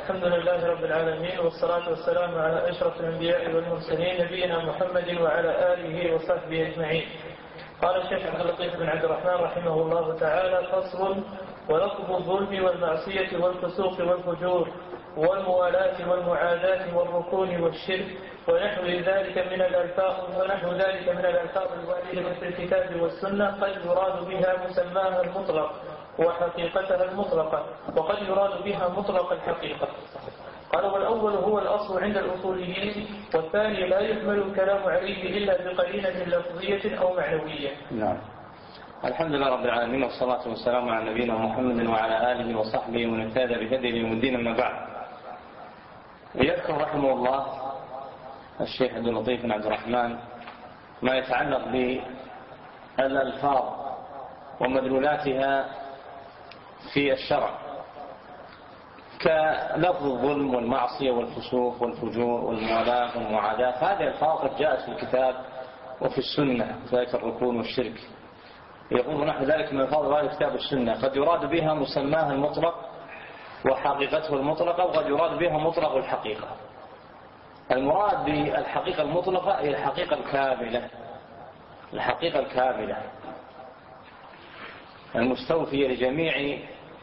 الحمد لله رب العالمين، والصلاة والسلام على أشرف الأنبياء والمرسلين نبينا محمد وعلى آله وصحبه أجمعين. قال الشيخ عبد اللطيف بن عبد الرحمن رحمه الله تعالى: فصل: ولفظ الظلم والمعصية والفسوق والفجور والموالاة والمعاداة والركون والشرك ونحو ذلك من الألفاظ الواردة في الكتاب والسنة قد يراد بها مسماها المطلق وحقيقتها المطلقة، وقد يراد بها مطلق الحقيقة. قال: والأول هو الأصل عند الأصوليين، والثاني لا يحمل الكلام عليه إلا بقرينة لفظية أو معنوية. نعم. الحمد لله رب العالمين، والصلاة والسلام على نبينا محمد وعلى آله وصحبه ومن اهتدى بهديه إلى يوم الدين. أما بعد، يذكر رحمه الله الشيخ عبد اللطيف بن عبد الرحمن ما يتعلق بالألفاظ ومدلولاتها في الشرع، كلفظ الظلم والمعصية والفسوق والفجور والموالاة والمعاداة. هذه الألفاظ قد جاءت في الكتاب وفي السنة، ذلك الركون والشرك. يقول نحن ذلك من الألفاظ هذه الكتاب والسنة قد يراد بها مسماها المطلق وحقيقته المطلقة، وقد يراد بها مطلق الحقيقة. المراد بالحقيقة المطلقة هي الحقيقة الكاملة، الحقيقة الكاملة المستوفية لجميع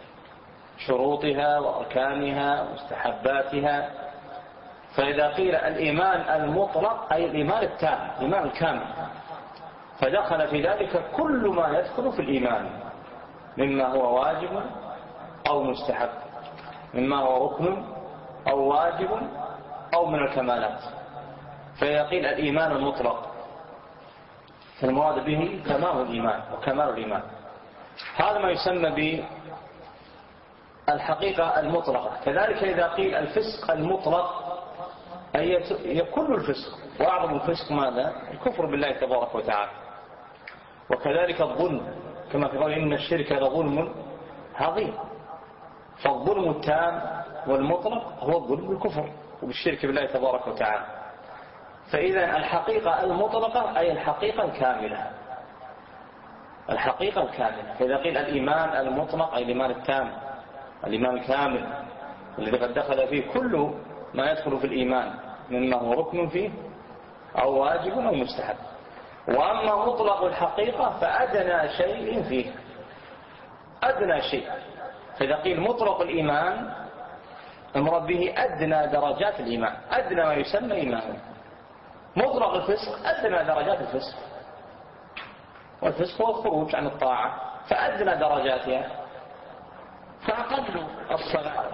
شروطها وأركانها ومستحباتها. فإذا قيل الإيمان المطلق أي الإيمان التام، الإيمان الكامل، فدخل في ذلك كل ما يدخل في الإيمان مما هو واجب أو مستحب، مما هو ركن أو واجب أو من الكمالات. فإذا قيل الإيمان المطلق فالمراد به تمام الإيمان وكمال الإيمان. هذا ما يسمى بالحقيقة المطلقة. كذلك إذا قيل الفسق المطلق أي كل الفسق، وأعظم الفسق ماذا؟ الكفر بالله تبارك وتعالى. وكذلك الظلم، كما في قوله إن الشرك لظلم عظيم. فالظلم التام والمطلق هو الظلم بالكفر وبالشرك بالله تبارك وتعالى. فإذا الحقيقة المطلقة أي الحقيقة الكاملة، الحقيقة الكاملة. فإذا قيل الإيمان المطلق أي الإيمان التام، الإيمان الكامل الذي قد دخل فيه كل ما يدخل في الإيمان مما هو ركن فيه أو واجب أو مستحب. وأما مطلق الحقيقة فأدنى شيء فيه، أدنى شيء. فإذا قيل مطلق الإيمان المراد به أدنى درجات الإيمان، أدنى ما يسمى إيمان. مطلق الفسق أدنى درجات الفسق، والفسق هو الخروج عن الطاعة، فأدنى درجاتها فأقل الصلاة.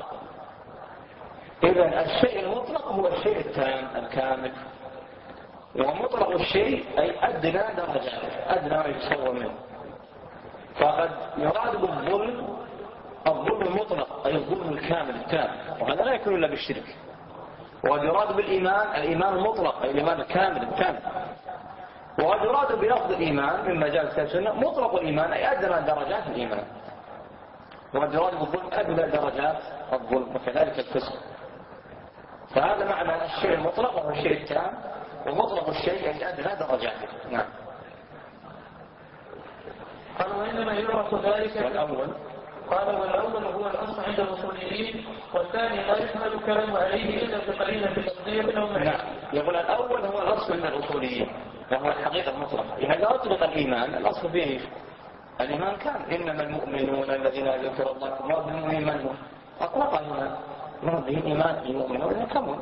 إذن الشيء المطلق هو الشيء التام الكامل، ومطلق الشيء أي أدنى درجاته، أدنى ما يتصور منه. فقد يراد بالظلم الظلم المطلق أي الظلم الكامل التام، وهذا لا يكون إلا بالشرك. وقد يراد بالإيمان الإيمان المطلق أي الإيمان الكامل التام. وقد يراد بلفظ الإيمان مما جاء في السنة مطلق الإيمان أي أدنى درجات الإيمان. وقد يراد بالظلم أدنى درجات الظلم، وكذلك الفسق. فهذا معنى الشيء المطلق وهو الشيء التام، ومطلق الشيء أي أدنى درجاته. نعم. قال: وإنما يعرف ذلك والأول هو الأصل عند الأصوليين، والثاني لا يحمل الكلام عليه إلا بقرينة لفظية أو معنوية. نعم. يقول الأول هو الأصل عند الأصوليين وهو الحقيقة المطلقة. إذا أطلق الإيمان الأصل فيه الإيمان كان إنما المؤمنون الذين ذكر الله مراد بالمؤمنين من هو أطلق هنا مراد به إيمان المؤمنون كمل،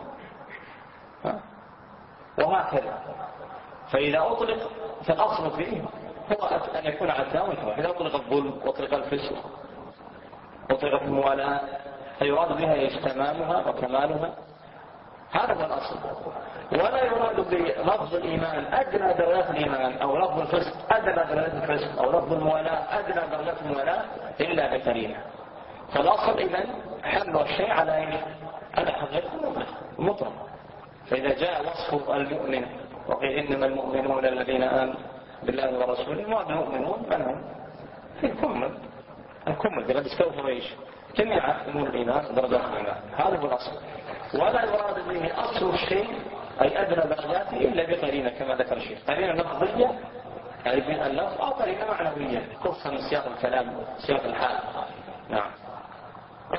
وهكذا. فإذا أطلق فالأصل فيه هو أن يكون على التام والكمال. إذا أطلق الظلم وأطلق الفسق وأطلق الموالاة فيراد بها تمامها وكمالها، هذا هو الأصل. ولا يراد بلفظ الإيمان أدنى درجات الإيمان، أو لفظ الفسق أدنى درجات الفسق، أو لفظ الموالاة أدنى درجات الموالاة إلا بقرينة. فالأصل إذن حمل الشيء على حقيقة المطلق. فإذا جاء وصف المؤمن وقيل إنما المؤمنون الذين آمنوا بالله ورسوله، وهذا المؤمنون من هم؟ في الكمل قد استوفوا ايش؟ جميع امور الايمان درجات الايمان. هذا هو الاصل. ولا يراد به اصل الشيء اي ادنى درجاته الا بقرينه كما ذكر الشيخ، قرينه لفظيه اي بين اللفظ، او قرينه معنويه تفهم من سياق الكلام سياق الحال. نعم. قال: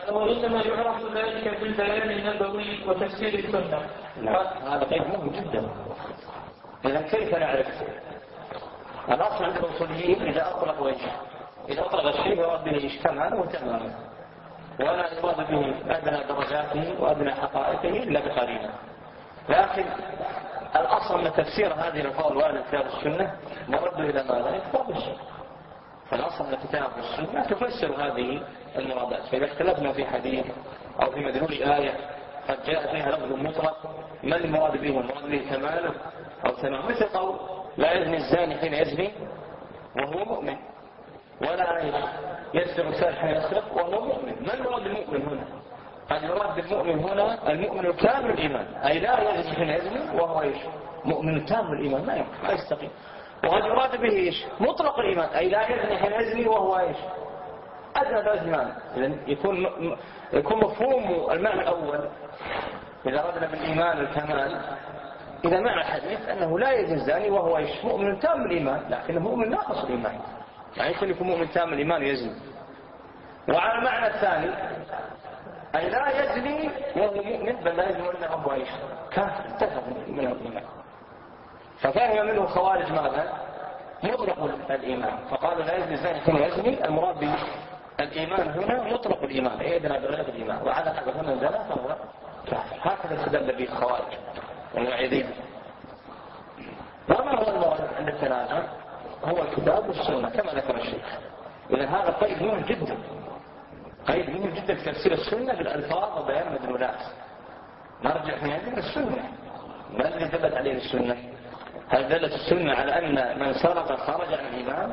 قال وإنما يعرف ذلك بالبيان النبوي وتفسير السنة. هذا قيد مهم جدا. إذا كيف نعرف؟ الأصل عند الأصوليين إذا أطلق وجه، إذا أطلق الشيء يراد به اجتماعا وتماما، ولا يراد به أدنى درجاته وأدنى حقائقه إلا بقرينة. لكن الأصل من تفسير هذه الألفاظ الواردة في كتاب السنة مرد إلى ماذا؟ كتاب السنة. فالأصل من الكتاب والسنة تفسر هذه المرادات. فإذا اختلفنا في حديث أو في مدلول آية قد جاء فيها لفظ مطلق، ما المراد به؟ المراد به كماله أو تمام، مثل قول لا يزني الزاني حين يزني وهو مؤمن، ولا يسرق السارق حين يسرق وهو مؤمن. ما المراد بالمؤمن هنا؟ قد يراد بالمؤمن هنا المؤمن الكامل الإيمان، أي لا يزني حين يزني وهو ايش؟ مؤمن كامل الإيمان، ما يمكن، لا يستقيم. وقد يراد به ايش؟ مطلق الإيمان، أي لا يزني حين يزني وهو ايش؟ أدنى درجة الإيمان. إذن يكون مفهوم المعنى الأول إذا أردنا بالإيمان الكمال، إذا معنى الحديث أنه لا يزني الزاني وهو ايش؟ مؤمن تام الإيمان، لكنه مؤمن ناقص الإيمان، يعني يكون مؤمن تام الإيمان يزني. وعلى المعنى الثاني أي لا يزني وهو مؤمن، بل لا يزني وإنه هو ايش؟ كافر انتفع منه الإيمان. ففهم منه الخوارج ماذا؟ مطلق الإيمان، فقالوا لا يزني الزاني حين يزني، المراد بالإيمان هنا مطلق الإيمان، أي أدنى درجات الإيمان، وعلى هذا هنا زنا فهو كافر. هكذا استدل به الخوارج والمعيدين. وما هو المراد عند التنازع؟ هو الكتاب والسنة كما ذكر الشيخ. إذن هذا قيد مهم جدا، قيد مهم جدا في تفسير السنة بالألفاظ وبيان مدلولات. نرجع في هذه السنة، ما الذي دلت عليه السنة؟ هل دلت السنة على أن من سرق خرج عن الإيمان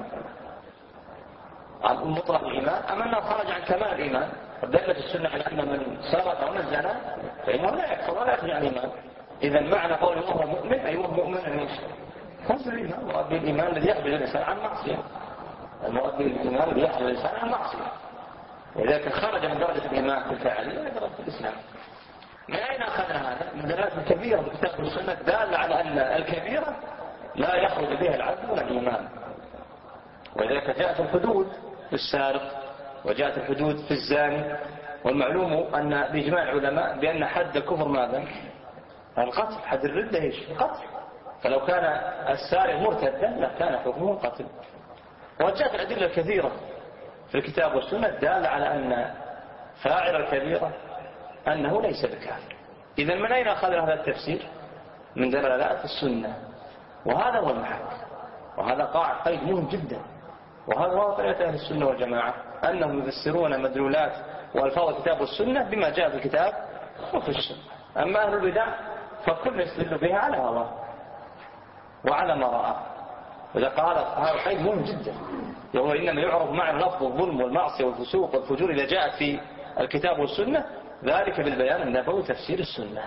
عن مطلق الإيمان، أم أنه خرج عن كمال الإيمان؟ دلت السنة على أن من سرق أو نزل فإنه لا يكفر ولا يخرج عن الإيمان. إذن معنى قول الله مؤمن أي هو مؤمن ايش؟ خمس الإيمان، مراد بالإيمان الذي يحجب الإنسان عن معصية، المراد بالإيمان الذي يحجب الإنسان عن معصية. وإذا كان خرج من درجة الإيمان في الفعل لا يدرك في الإسلام. من أين أخذنا هذا؟ من دلالات كبيرة في الكتاب والسنة دالة على أن الكبيرة لا يخرج بها العبد من الإيمان. وإذا جاءت الحدود في السارق وجاءت الحدود في الزاني، والمعلوم أن بإجماع العلماء بأن حد الكفر ماذا؟ القتل. حد الردة ايش؟ القتل. فلو كان السارق مرتدا لكان حكمه القتل. وجاءت الأدلة الكثيرة في الكتاب والسنة دالة على أن فاعل الكبيرة أنه ليس بكافر. إذا من أين أخذنا هذا التفسير؟ من دلالات السنة، وهذا هو المحك، وهذا قيد مهم جدا. وهذا هو طريقة أهل السنة والجماعة، أنهم يفسرون مدلولات وألفاظ الكتاب والسنة بما جاء في الكتاب وفي السنة. أما أهل البدع فكل يستدل بها على هواه وعلى ما رآه. وإذا قال هذا قيد مهم جدا، وهو إنما يعرف معنى لفظ الظلم والمعصية والفسوق والفجور إذا جاءت في الكتاب والسنة، ذلك بالبيان النبوي تفسير السنة.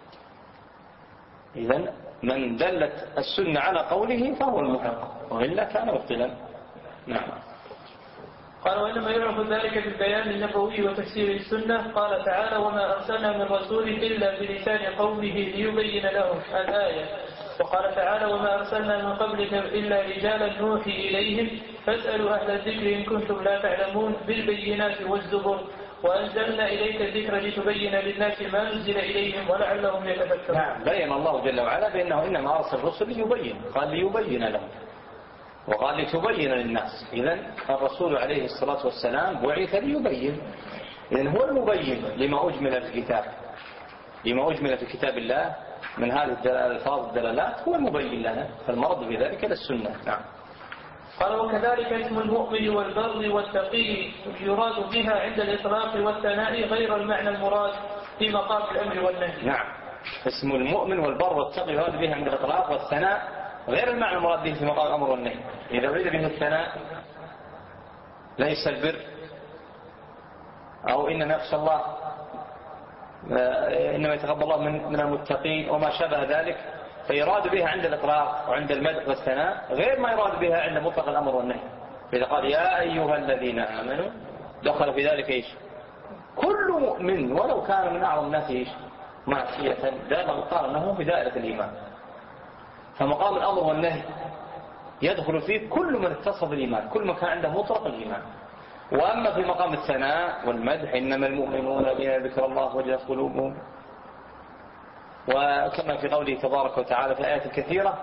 إذن من دلت السنة على قوله فهو المحق، وإلا كان مبطلا. نعم. قال وإنما يعرف ذلك بالبيان النبوي وتفسير السنة. قال تعالى وما أرسلنا من رسول إلا بلسان قومه ليبين لهم الآية. وقال تعالى وما أرسلنا من قبلك إلا رجالا نوحي إليهم فاسألوا أهل الذكر إن كنتم لا تعلمون بالبينات والزبر وأنزلنا إليك الذكر لتبين للناس ما نزل إليهم ولعلهم يتفكرون. نعم، بين الله جل وعلا بأنه إنما أرسل الرسل ليبين، قال ليبين لهم وقال لتبين للناس. إذن الرسول عليه الصلاة والسلام بعث ليبين، إذن هو المبين لما أجمل في الكتاب، لما أجمل في كتاب الله من هذه الألفاظ الدلالات هو المبين لنا، فالمرض بذلك للسنة. نعم. قال وكذلك اسم المؤمن والبر والتقي يراد بها عند الإطلاق والثناء غير المعنى المراد في مقام الأمر والنهي. نعم، اسم المؤمن والبر والتقي يراد بها عند الإطلاق والثناء غير المعنى المراد به في مقام الأمر والنهي. إذا أريد به الثناء ليس البر أو إن نخشى الله إنما يتقبل الله من المتقين وما شابه ذلك، فيراد بها عند الإطلاق وعند المدح والثناء غير ما يراد بها عند مطلق الأمر والنهي. إذا قال يا أيها الذين آمنوا دخل في ذلك إيش؟ كل مؤمن ولو كان من أعظم الناس إيش؟ معصية، دائما قال أنه في دائرة الإيمان. فمقام الأمر والنهي يدخل فيه كل من اتصف بالإيمان، كل من كان عنده مطلق الإيمان. وأما في مقام الثناء والمدح إنما المؤمنون الذين ذكر الله وجلت قلوبهم، وكما في قوله تبارك وتعالى في آيات كثيرة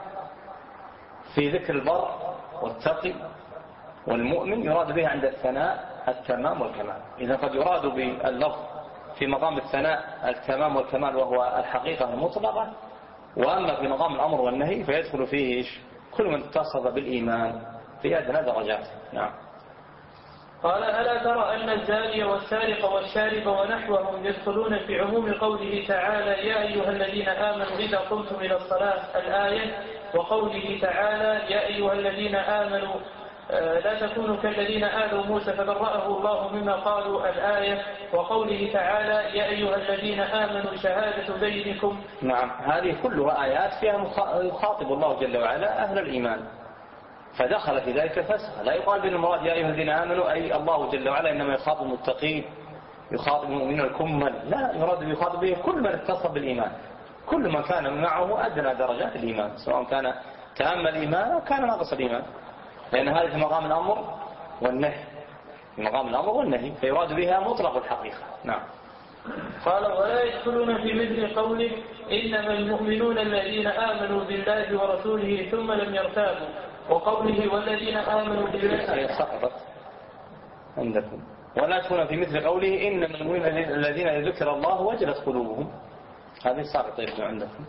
في ذكر البر والتقي والمؤمن يراد به عند الثناء التمام والكمال. إذا قد يراد باللفظ في مقام الثناء التمام والكمال وهو الحقيقة المطلقة، وأما في مقام الأمر والنهي فيدخل فيه كل من اتصف بالإيمان في أدنى درجات. نعم. قال ألا ترى أن الزاني والسارق والشارب ونحوهم يدخلون في عموم قوله تعالى يا أيها الذين آمنوا إذا قمتم إلى الصلاة الآية، وقوله تعالى يا أيها الذين آمنوا لا تكونوا كالذين آذوا موسى فبرأه الله مما قالوا الآية، وقوله تعالى يا أيها الذين آمنوا شهادة بينكم. نعم، هذه كلها آيات فيها يخاطب الله جل وعلا أهل الإيمان، فدخل في ذلك الفسخ. لا يقال بأن المراد يا أيها الذين آمنوا أي الله جل وعلا إنما يخاطب المتقين، يخاطب المؤمنين الكمل، لا، يراد يخاطب به كل من اتصف بالإيمان، كل من كان معه أدنى درجات الإيمان، سواء كان تام الإيمان أو كان ناقص الإيمان، لأن هذه في مقام الأمر والنهي، في مقام الأمر والنهي فيراد بها مطلق الحقيقة. نعم. قال ولا يدخلون في مثل قوله إنما المؤمنون الذين آمنوا بالله ورسوله ثم لم يرتابوا، وقوله والذين آمنوا بالله سقطت عندكم. ولا يدخلون في مثل قوله إنما المؤمنون الذين ذكر الله وجلت قلوبهم، هذه ساقطة عندكم.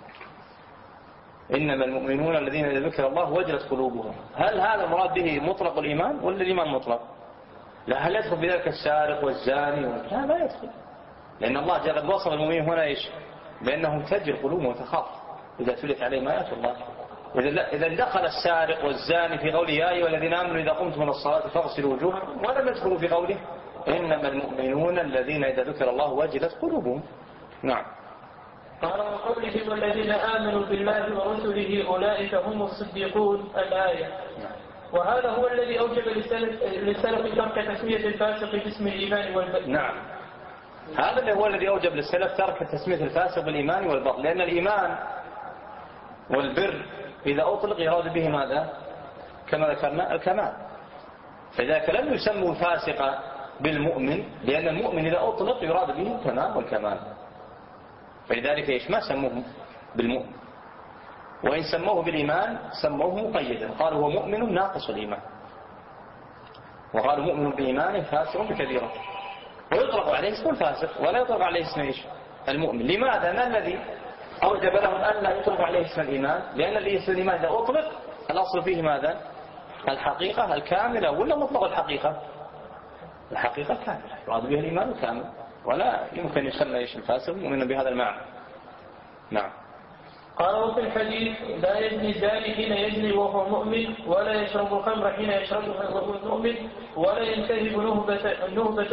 إنما المؤمنون الذين ذكر الله وجلت قلوبهم، هل هذا مراد به مطلق الإيمان ولا الإيمان مطلق؟ لا، هل يدخل بذلك السارق والزاني؟ لا يدخل، لأن الله جل وصف المؤمنين هنا إيش؟ بأنهم تجري قلوبهم وتخاف إذا تلت عليهم آيات الله. إذا دخل السارق والزاني في قوله يا أيها الذين آمنوا إذا قمتم من الصلاة فاغسلوا وجوهكم، ولم يدخلوا في قوله إنما المؤمنون الذين إذا ذكر الله وجلت قلوبهم. نعم. قال وقوله والذين آمنوا بالله ورسله أولئك هم الصديقون الآية. وهذا هو الذي أوجب للسلف ترك تسمية الفاسق باسم الإيمان والبر. نعم، هذا اللي هو الذي أوجب للسلف ترك تسمية الفاسق بالإيمان والبر، لأن الإيمان والبر إذا أطلق يراد به ماذا؟ كما ذكرنا الكمال، فذلك لم يسموا الفاسق بالمؤمن، لأن المؤمن إذا أطلق يراد به التمام والكمال، فلذلك إيش ما سموه بالمؤمن، وإن سموه بالإيمان سموه مقيدا، قالوا هو مؤمن ناقص الإيمان، وقالوا مؤمن بإيمان فاسق بكبيرة، ويطلق عليه اسم الفاسق ولا يطلق عليه اسم إيش؟ المؤمن. لماذا؟ ما الذي أوجب لهم أن لا يطلق عليه اسم الإيمان؟ لأن اسم الإيمان إذا أطلق الأصل فيه ماذا؟ الحقيقة الكاملة، ولا مطلق الحقيقة؟ الحقيقة الكاملة يراد بها الإيمان الكامل، ولا يمكن يسمى إيش الفاسق مؤمنا بهذا المعنى. نعم. قال وفي الحديث لا يزني الزاني حين يزني وهو مؤمن، ولا يشرب الخمر حين يشربها وهو مؤمن، ولا ينتهب نهبة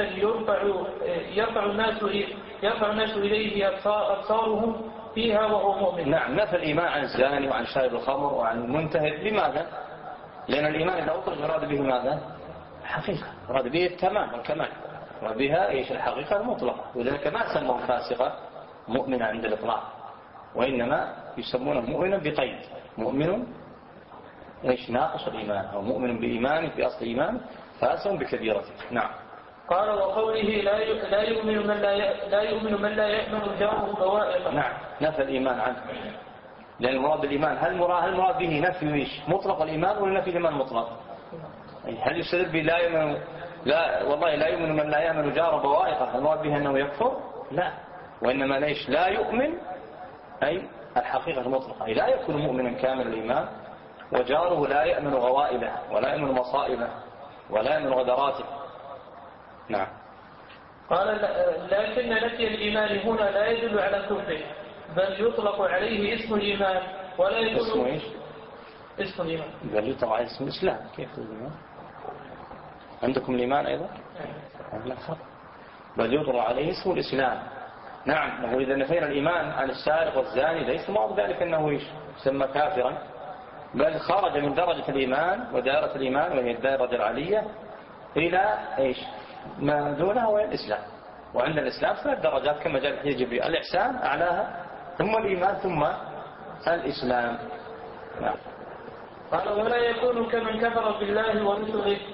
يرفع الناس إليه أبصارهم فيها وهو مؤمن. نعم، نفى الإيمان عن الزاني وعن شارب الخمر وعن المنتهب. لماذا؟ لأن الإيمان إذا أطلق يراد به ماذا؟ الحقيقة، يراد به التمام والكمال، وبها إيش الحقيقة المطلقة، ولذلك ما سموه فاسقا مؤمنا عند الإطلاق، وإنما يسمونه مؤمنا بقيد، مؤمن إيش ناقص الإيمان، أو مؤمن بإيمانه بأصل إيمان فاسق بكبيرته. نعم. قال وقوله لا يؤمن من لا يأمن جاره بوائقه. نعم، نفى الإيمان عنه، لأن المراد بالإيمان هل المراد به نفي إيش؟ مطلق الإيمان ولا نفي الإيمان مطلق؟ هل يستدل بلا يؤمن والله لا يؤمن من لا يأمن جاره بوائقه المراد به أنه يكفر؟ لا، وإنما ليش لا يؤمن أي الحقيقة المطلقة، أي لا يكون مؤمنا كامل الإيمان وجاره لا يأمن غوائله ولا يأمن مصائبه ولا يأمن غدراته. نعم. قال لكن نفي الإيمان هنا لا يدل على كفره، بل يطلق عليه اسم الإيمان ولا يكون اسمه إيش؟ اسم الإيمان، بل يطلق عليه اسم الإسلام. كيف الإيمان؟ عندكم الإيمان أيضا؟ لا خطأ، بل يطلق عليه اسم الإسلام. نعم، نقول إذا نفينا الإيمان عن السارق والزاني ليس مراد ذلك أنه إيش؟ يسمى كافرا، بل خرج من درجة الإيمان ودائرة الإيمان وهي الدائرة العالية إلى إيش؟ ما دونها وهي الإسلام. وعند الإسلام 3 درجات كما جاء في حديث جبريل، الإحسان أعلاها ثم الإيمان ثم الإسلام. نعم. قال ولا يكون كمن كفر بالله ورسله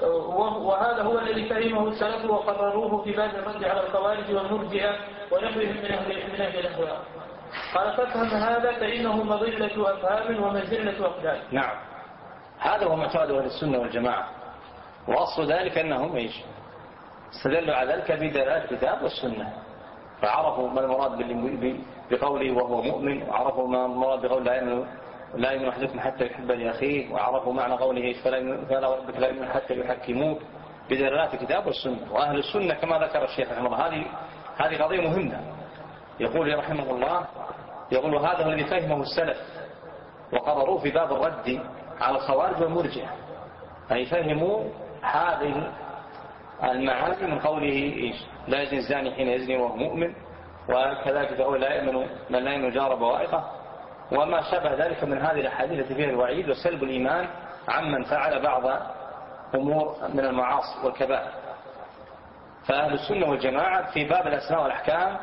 وهذا هو الذي فهمه السلف وقرروه في باب الرد على الخوارج والمرجئة ونحوهم من أهل الأهواء. قال فافهم هذا فإنه مضلة أفهام ومزلة أقدام. نعم، هذا هو معتقد أهل السنة والجماعة، وأصل ذلك أنهم استدلوا على ذلك بدلالة الكتاب والسنة، فعرفوا ما المراد بقوله وهو مؤمن، وعرفوا ما المراد بقوله لا يؤمن أحدكم حتى يحب لأخيه، وعرفوا معنى قوله فلا وربك لا يؤمن حتى يحكموك بدلالات الكتاب والسنة. وأهل السنة كما ذكر الشيخ رحمه الله هذه قضية مهمة. يقول رحمه الله يقول هذا الذي فهمه السلف وقرروه في باب الرد على الخوارج والمرجئة، أي فهموا هذه المعاني من قوله لا يزني الزاني حين يزني وهو مؤمن، وكذلك يقول لا يؤمن من لا يؤمن جار بوائقه، وما شابه ذلك من هذه الأحاديث التي فيها الوعيد وسلب الإيمان عمن فعل بعض أمور من المعاصي والكبائر. فأهل السنة والجماعة في باب الأسماء والأحكام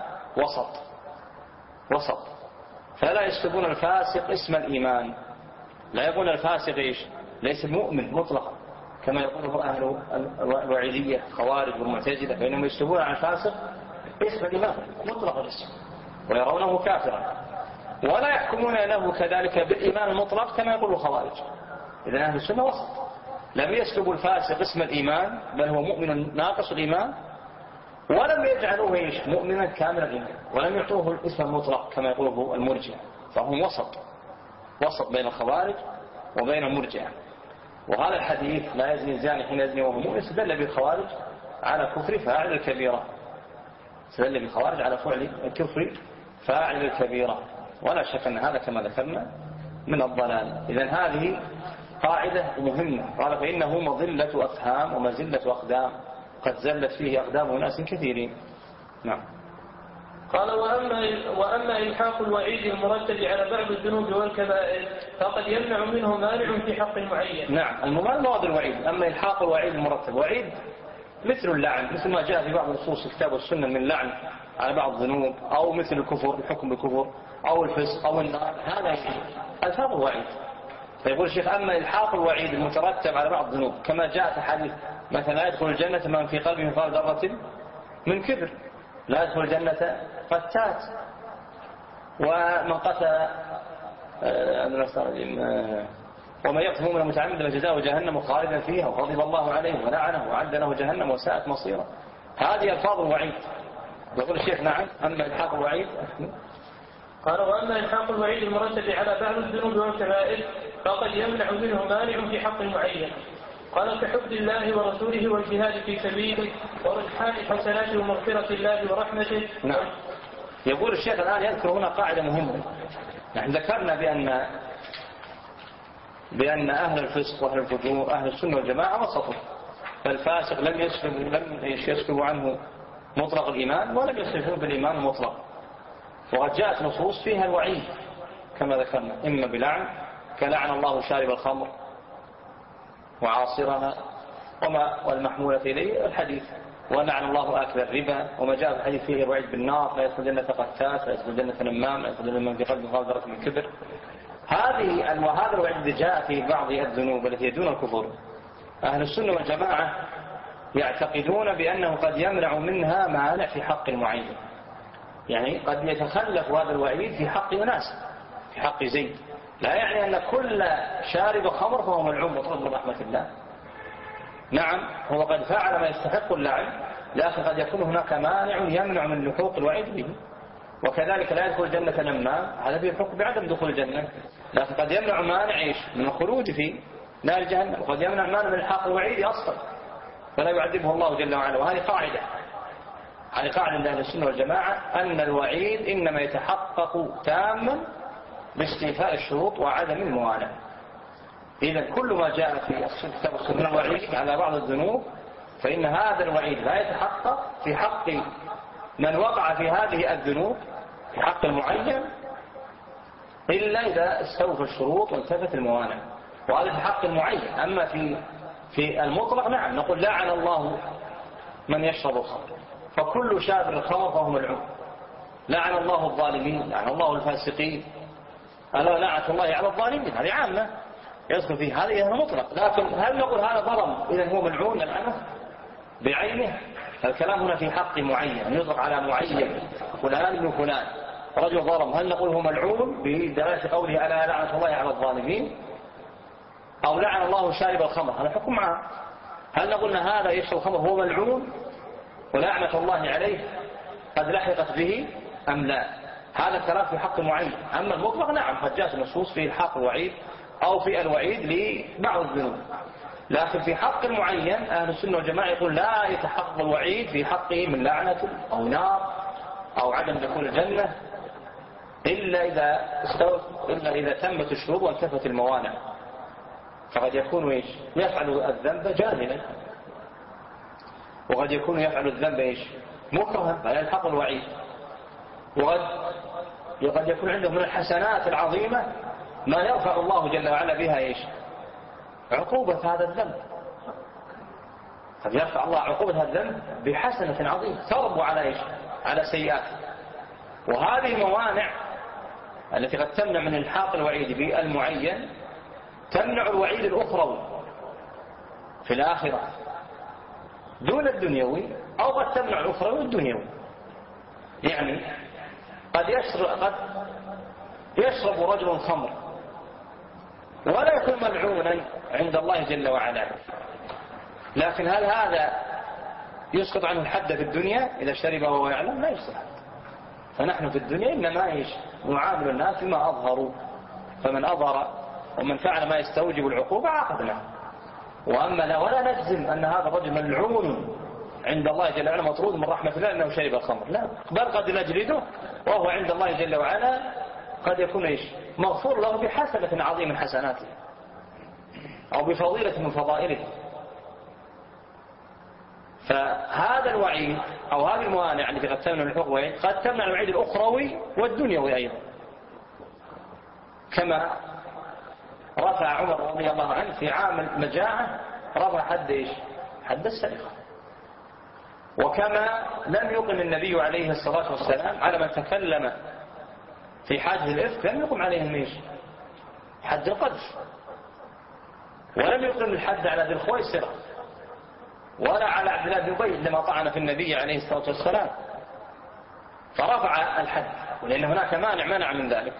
وسط، فلا يسلبون الفاسق اسم الإيمان، لا يقول الفاسق ليس مؤمن مطلقا كما يقوله أهل الوعيدية خوارج والمعتزلة، فإنهم يسلبون عن الفاسق اسم الإيمان مطلق الاسم ويرونه كافرا، ولا يحكمون له كذلك بالإيمان المطلق كما يقول الخوارج. إذن أهل السنة وسط، لم يسلبوا الفاسق اسم الإيمان بل هو مؤمن ناقص الإيمان، ولم يجعلوه مؤمنا كامل الإيمان، ولم يعطوه الاسم المطلق كما يقوله المرجئة، فهم وسط بين الخوارج وبين المرجئة. وهذا الحديث لا يزني الزاني حين يزني وهو مؤمن استدل بالخوارج على كفر فاعل الكبيرة، استدل بالخوارج على فعل الكفر فاعل الكبيرة، ولا شك أن هذا كما ذكرنا من الضلال. إذن هذه قاعدة مهمة. قال فإنه مضلة أفهام ومزلة أقدام، قد زلت فيه أقدام ناس كثيرين. نعم. قال وأما إلحاق الوعيد المرتب على بعض الذنوب والكبائر فقد يمنع منه مانع في حق معين. نعم، المراد مراد الوعيد. أما إلحاق الوعيد المرتب، وعيد مثل اللعن، مثل ما جاء في بعض نصوص الكتاب والسنة من لعن على بعض الذنوب، أو مثل الكفر، الحكم بالكفر، أو الفسق، أو النار، هذا ألفاظ الوعيد. فيقول الشيخ أما إلحاق الوعيد المترتب على بعض الذنوب كما جاء في حديث مثلا لا يدخل الجنة من في قلبه مثقال ذرة من كبر، لا يدخل الجنة قتات، ومن قتل ومن يقتل مؤمنا متعمدا فجزاؤه جهنم خالدا فيها وغضب الله عليه ولعنه وعد له جهنم وساءت مصيرا. هذه ألفاظ الوعيد. يقول الشيخ نعم أما إلحاق الوعيد. قال وأما إلحاق الوعيد المرتب على بعض الذنوب والكبائر فقد يمنع منه مانع في حق معين. قال كحب الله ورسوله والجهاد في سبيله ورجحان الحسنات ومغفرة الله ورحمته. نعم. يقول الشيخ الآن يذكر هنا قاعدة مهمة. نحن ذكرنا بأن أهل الفسق وأهل الفجور أهل السنة والجماعة وسطوا، فالفاسق لم يسلب عنه مطلق الإيمان ولم يسلبه بالإيمان المطلق، وقد جاءت نصوص فيها الوعيد كما ذكرنا، إما بلعن كلعن الله شارب الخمر وعاصرها والمحمولة إليه الحديث، ولعن الله آكل الربا، وما جاء في الحديث فيه الوعيد بالنار لا يدخل الجنة قتات، لا يدخل الجنة نمام، لا يدخل الجنة في قلبه غادرة من كبر. هذا الوعيد الذي جاء في بعض الذنوب التي هي دون الكفر، أهل السنة والجماعة يعتقدون بأنه قد يمنع منها مانع في حق معين، يعني قد يتخلف هذا الوعيد في حق أناس، في حق زيد، لا يعني أن كل شارب خمر فهو ملعون وطرد من رحمة الله. نعم، هو قد فعل ما يستحق اللعن، لكن قد يكون هناك مانع يمنع من لحوق الوعيد به. وكذلك لا يدخل الجنة نمام، هذا فيه الحكم بعدم دخول الجنة، لكن قد يمنع مانع من الخروج في نار جهنم، وقد يمنع مانع من الحاق الوعيد أصلا فلا يعذبه الله جل وعلا. وهذه قاعدة عند أهل السنة والجماعة أن الوعيد إنما يتحقق تاما باستيفاء الشروط وعدم الموانع. إذا كل ما جاء في الكتاب والسنة الوعيد على بعض الذنوب فإن هذا الوعيد لا يتحقق في حق من وقع في هذه الذنوب في حق المعين إلا إذا استوفى الشروط وانتفت الموانع، وهذا في حق المعين. أما في المطلق نعم نقول لعن الله من يشرب الخمر، فكل شارب الخمر فهو ملعون، لعن الله الظالمين، لعن الله الفاسقين، ألا لعنة الله على الظالمين، هذه عامة. يدخل فيه هذا مطلق. لكن هل نقول هذا ظلم إذا هو ملعون العنف بعينه؟ الكلام هنا في حق معين يطلق على معين، فلان ابن فلان رجل ظلم، هل نقول هو ملعون بدلالة قوله ألا لعنة الله على الظالمين، أو لعن الله شارب الخمر؟ هذا حكم معه. هل نقول أن هذا يشرب الخمر هو ملعون ولعنة الله عليه قد لحقت به أم لا؟ هذا الكلام في حق معين. أما المطلق نعم قد جاءت النصوص في الحق الوعيد أو في الوعيد لبعض الذنوب، لكن في حق المعين أهل السنة والجماعة يقول لا يتحقق الوعيد في حقه من لعنة أو نار أو عدم دخول الجنة إلا إذا تمت الشروط وانتفت الموانع. فقد يكون يفعل الذنب جاهلا، وقد يكون يفعل الذنب مكرها فلا يلحق الوعيد، وقد يكون عنده من الحسنات العظيمة ما يرفع الله جل وعلا بها عقوبة هذا الذنب. قد يرفع الله عقوبة هذا الذنب بحسنة عظيمة تربو على سيئاته. وهذه الموانع التي قد تمنع من الحاق الوعيد بالمعين تمنع الوعيد الأخروي في الآخرة دون الدنيوي، أو قد تمنع الأخروي الدنيوي. يعني قد يشرب رجل خمر ولا يكون ملعونا عند الله جل وعلا، لكن هل هذا يسقط عنه الحد في الدنيا إذا شرب وهو يعلم؟ لا يسقط. فنحن في الدنيا إنما نعامل الناس بما أظهروا، فمن أظهر ومن فعل ما يستوجب العقوبة عاقبنا. وأما لا ولا نجزم أن هذا الرجل ملعون عند الله جل وعلا مطرود من رحمة الله أنه شرب الخمر، لا، بل قد نجلده وهو عند الله جل وعلا قد يكون مغفور له بحسنة عظيمة من حسناته أو بفضيلة من فضائله. فهذا الوعيد أو هذه الموانع التي قد تمنع الحقوق قد تمنع الوعيد الأخروي والدنيوي أيضا، كما رفع عمر رضي الله عنه في عام المجاعة رفع حد السرقة، وكما لم يقم النبي عليه الصلاة والسلام على من تكلم في حادث الإفك لم يقم عليهم حد القذف، ولم يقم الحد على ذي الخويصرة ولا على عبد الله بن أبي لما طعن في النبي عليه الصلاة والسلام، فرفع الحد، ولأن هناك منع من ذلك،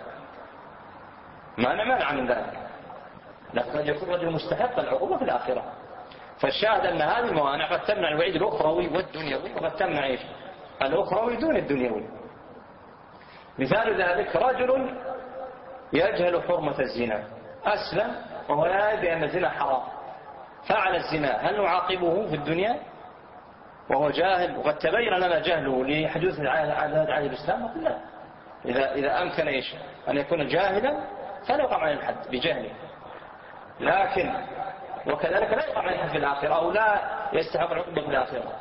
منع من ذلك، لكن قد يكون رجل مستحق العقوبة في الآخرة. فالشاهد أن هذه الموانع قد تمنع الوعيد الأخروي والدنيوي، وقد تمنع الأخروي دون الدنيوي. مثال ذلك رجل يجهل حرمة الزنا، أسلم وهو لا يدري أن الزنا حرام، فعل الزنا، هل نعاقبه في الدنيا وهو جاهل وقد تبين لنا جهله لحدوث عادات الإسلام؟ لا، إذا أمكن أن يكون جاهلا فلا يقع عليه الحد بجهله، لكن وكذلك لا يقع عليه الحد في الآخرة أو لا يستحق العقوبة في الآخرة.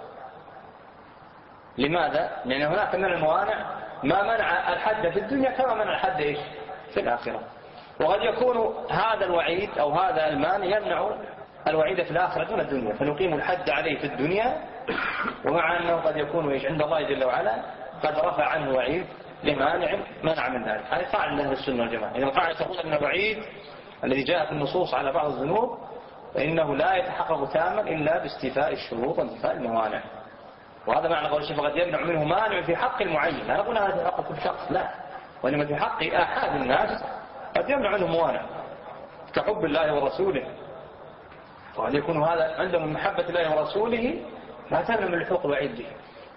لماذا؟ لأن هناك من الموانع ما منع الحد في الدنيا كما منع الحد في الآخرة. وقد يكون هذا الوعيد أو هذا المانع يمنع الوعيد في الآخرة دون الدنيا، فنقيم الحد عليه في الدنيا، ومع أنه قد يكون عند الله جل وعلا قد رفع عنه وعيد لمانع منع من ذلك. هذه قاعدة أهل السنة والجماعة. إذا قاعدة تقول أن الوعيد الذي جاء في النصوص على بعض الذنوب فإنه لا يتحقق تاما إلا باستيفاء الشروط وانتفاء الموانع. وهذا معنى قول الشيخ قد يمنع منه مانع في حق المعين، لا نقول هذا في حق كل شخص، لا، وإنما في حق أحد الناس قد يمنع منه موانع كحب الله ورسوله، وقد يكون هذا عندهم من محبة الله ورسوله لا تمنع من الحقوق الوعيد به.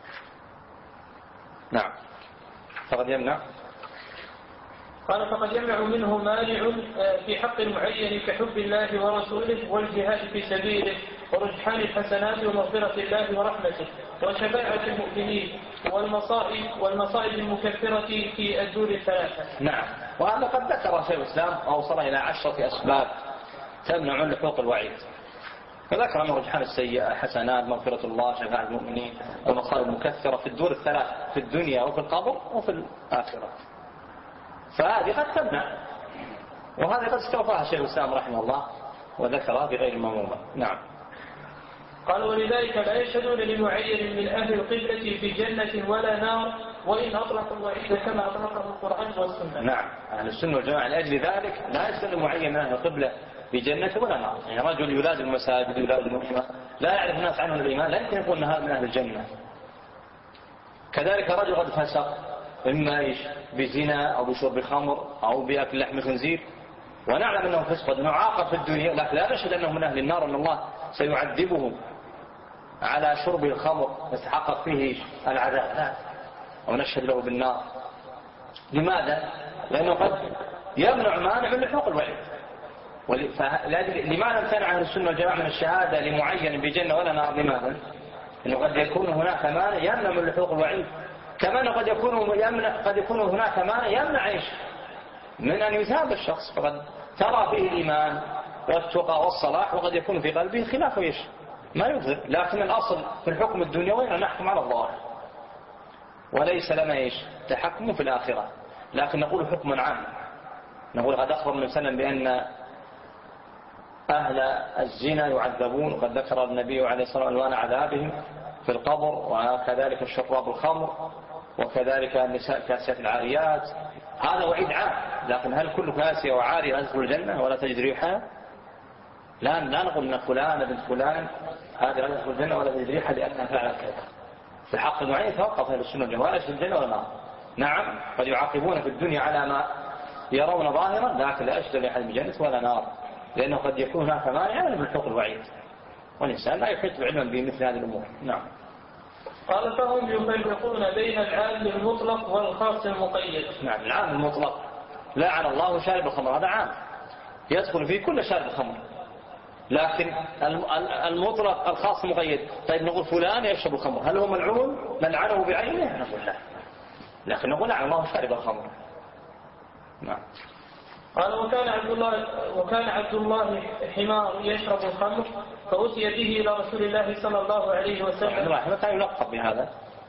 نعم، فقد يمنع. قال فقد يمنع منه مانع في حق المعين كحب الله ورسوله والجهاد في سبيله ورجحان الحسنات ومغفرة الله ورحمته وشفاعة المؤمنين والمصائب المكفرة في الدور الثلاثة. نعم، وهذا قد ذكر شيخ الإسلام أوصل إلى 10 أسباب تمنع من حقوق الوعيد، فذكر أنه رجحان السيئة، حسنات، مغفرة الله، شفاعة المؤمنين، والمصائب المكفرة في الدور الثلاث في الدنيا وفي القبر وفي الآخرة. فهذه قد تمنع، وهذه قد استوفاها شيخ الإسلام رحمه الله وذكرها بغير ممومة. نعم. قال ولذلك لا يشهدون لمعين من أهل القبلة في جنة ولا نار وإن أطلقوا الوعيد كما أطلقه القرآن والسنة. نعم، أهل السنة والجماعة لأجل ذلك لا يشهد معين من أهل القبلة بجنة ولا نار. يعني رجل يلازم المساجد يلازم المهمة لا يعرف الناس عنه الإيمان لا يمكن يكون هذا من أهل الجنة. كذلك رجل قد فسق إما إيش بزنا أو بشرب خمر أو بأكل لحم خنزير ونعلم أنه فسق قد نعاقب في الدنيا لكن لا نشهد أنه من أهل النار أن الله سيعذبه على شرب الخمر يتحقق فيه العذاب لا أو نشهد له بالنار. لماذا؟ لأنه قد يمنع مانع من لحوق الوعيد. لماذا امتنع أهل السنة والجماعة من الشهادة لمعين بجنة ولا نار؟ لماذا؟ لأنه قد يكون هناك مانع يمنع من لحوق الوعيد كمان قد يكون هناك مانع يمنع ايش من أن يثاب الشخص فقد ترى فيه الإيمان والتقى والصلاح وقد يكون في قلبه خلاف ايش ما يظهر. لكن الأصل في الحكم الدنيوي أن نحكم على الظاهر وليس لنا ايش تحكم في الآخرة. لكن نقول حكما عام نقول قد أخبر النبي صلى الله عليه وسلم بأن أهل الزنا يعذبون وقد ذكر النبي عليه الصلاة والسلام ألوان عذابهم في القبر وكذلك الشراب الخمر وكذلك النساء كاسيات العاريات. هذا وعيد عام. لكن هل كل كاسية وعارية يدخل الجنة ولا تجد ريحها؟ لا نقول أن فلان بنت فلان هذا لا تدخل الجنة ولا تجد ريحها لأنها فعلت كذا. في الحق المعين يتوقف أهل السنة والجماعة في الجنة ولا النار. نعم قد يعاقبون في الدنيا على ما يرون ظاهرا لكن لا أجد لأحد بجنة ولا نار لأنه قد يكون هناك مانع من حقوق الوعيد والإنسان لا يحيط بعلما بمثل هذه الأمور. نعم. قال فهم يفرقون بين العام المطلق والخاص المقيد. نعم العام المطلق لعن الله شارب الخمر هذا عام يدخل فيه كل شارب الخمر. لكن المطلق الخاص المقيد طيب نقول فلان يشرب الخمر هل هو ملعون نلعنه بعينه؟ نقول لا لكن نقول لعن الله شارب الخمر. نعم. قال وكان عبد الله حمار يشرب الخمر فأتي به إلى رسول الله صلى الله عليه وسلم. عبد الله كان يلقب بهذا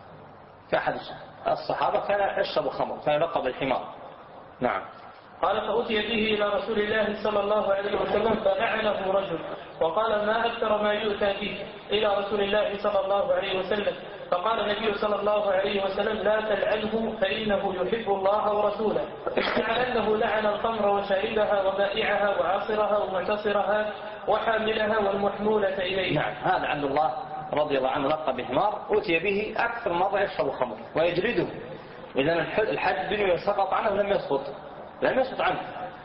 في أحد الصحابة كان يشرب الخمر كان يلقب بالحمار. نعم. قال فأتي به إلى رسول الله صلى الله عليه وسلم فلعنه رجل وقال ما أكثر ما يؤتى به إلى رسول الله صلى الله عليه وسلم. فقال النبي صلى الله عليه وسلم لا تلعنه فإنه يحب الله ورسوله. لأنه لعن الخمر وشاربها وبائعها وعاصرها ومعتصرها وحاملها والمحمولة إليه. نعم هذا عبد الله رضي الله عنه لقب بحمار أتي به أكثر مرة يشرب الخمر ويجلده. إذن الحد الدنيا سقط عنه لم يسقط عنه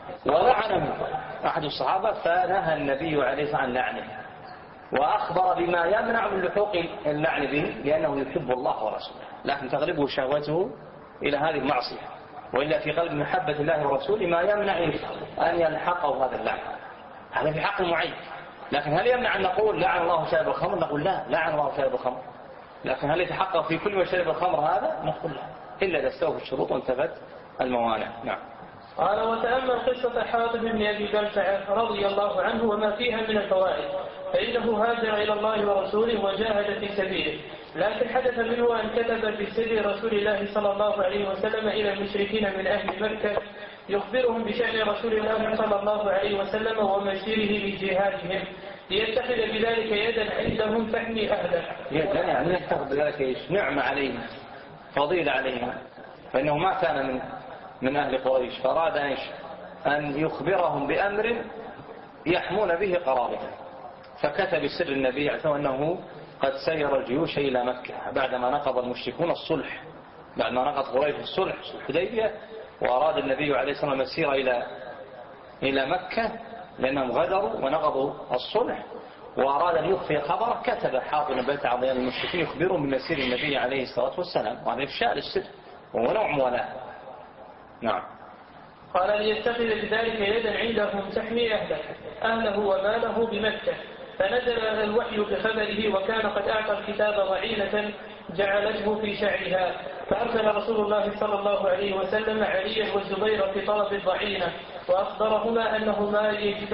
ولعنه أحد الصحابة فنهى النبي عليه الصلاة والسلام عن لعنه وأخبر بما يمنع من لحوق اللعن به لأنه يحب الله ورسوله لكن تغلبه شهوته إلى هذه المعصية وإلا في قلب محبة الله ورسوله ما يمنع أن يلحقه هذا اللعن. هذا في حق معين. لكن هل يمنع أن نقول لعن الله شارب الخمر؟ نقول لا لعن الله شارب الخمر. لكن هل يتحقق في كل ما شرب الخمر هذا؟ نقول لا إلا إذا استوفى الشروط وانتفت الموانع. نعم. قال وتأمل قصة حاطب بن أبي بلتعة رضي الله عنه وما فيها من الفوائد فإنه هاجر إلى الله ورسوله وجاهد في سبيله لكن حدث منه أن كتب في سر رسول الله صلى الله عليه وسلم إلى المشركين من أهل مكة يخبرهم بشأن رسول الله صلى الله عليه وسلم ومسيره لجهادهم ليتخذ بذلك يدا عندهم تحمي أهله. يعني يتخذ بذلك إيش نعمة عليهم فضيلة عليهم فإنه ما كان من أهل قريش فأراد أن يخبرهم بأمر يحمون به قرابته فكتب سر النبي عليه أنه قد سير الجيوش إلى مكة بعدما نقض المشركون الصلح بعدما نقض قريش الصلح الحديبية وأراد النبي عليه الصلاة والسلام المسير إلى مكة لأنهم غدروا ونقضوا الصلح وأراد أن يخفي خبره كتب حاطب بن بلتعة عن المشركين يخبرهم بمسير النبي عليه الصلاة والسلام وهذا إفشاء للسر وهو نوع موالاه. نعم. قال ليتخذ بذلك يدا عندهم تحمي أهله وماله بمكة فنزل الوحي بخبره وكان قد أعطى الكتاب ضعينة جعلته في شعرها فأرسل رسول الله صلى الله عليه وسلم عليا والزبير في طلب الضعينة وأخبرهما أنهما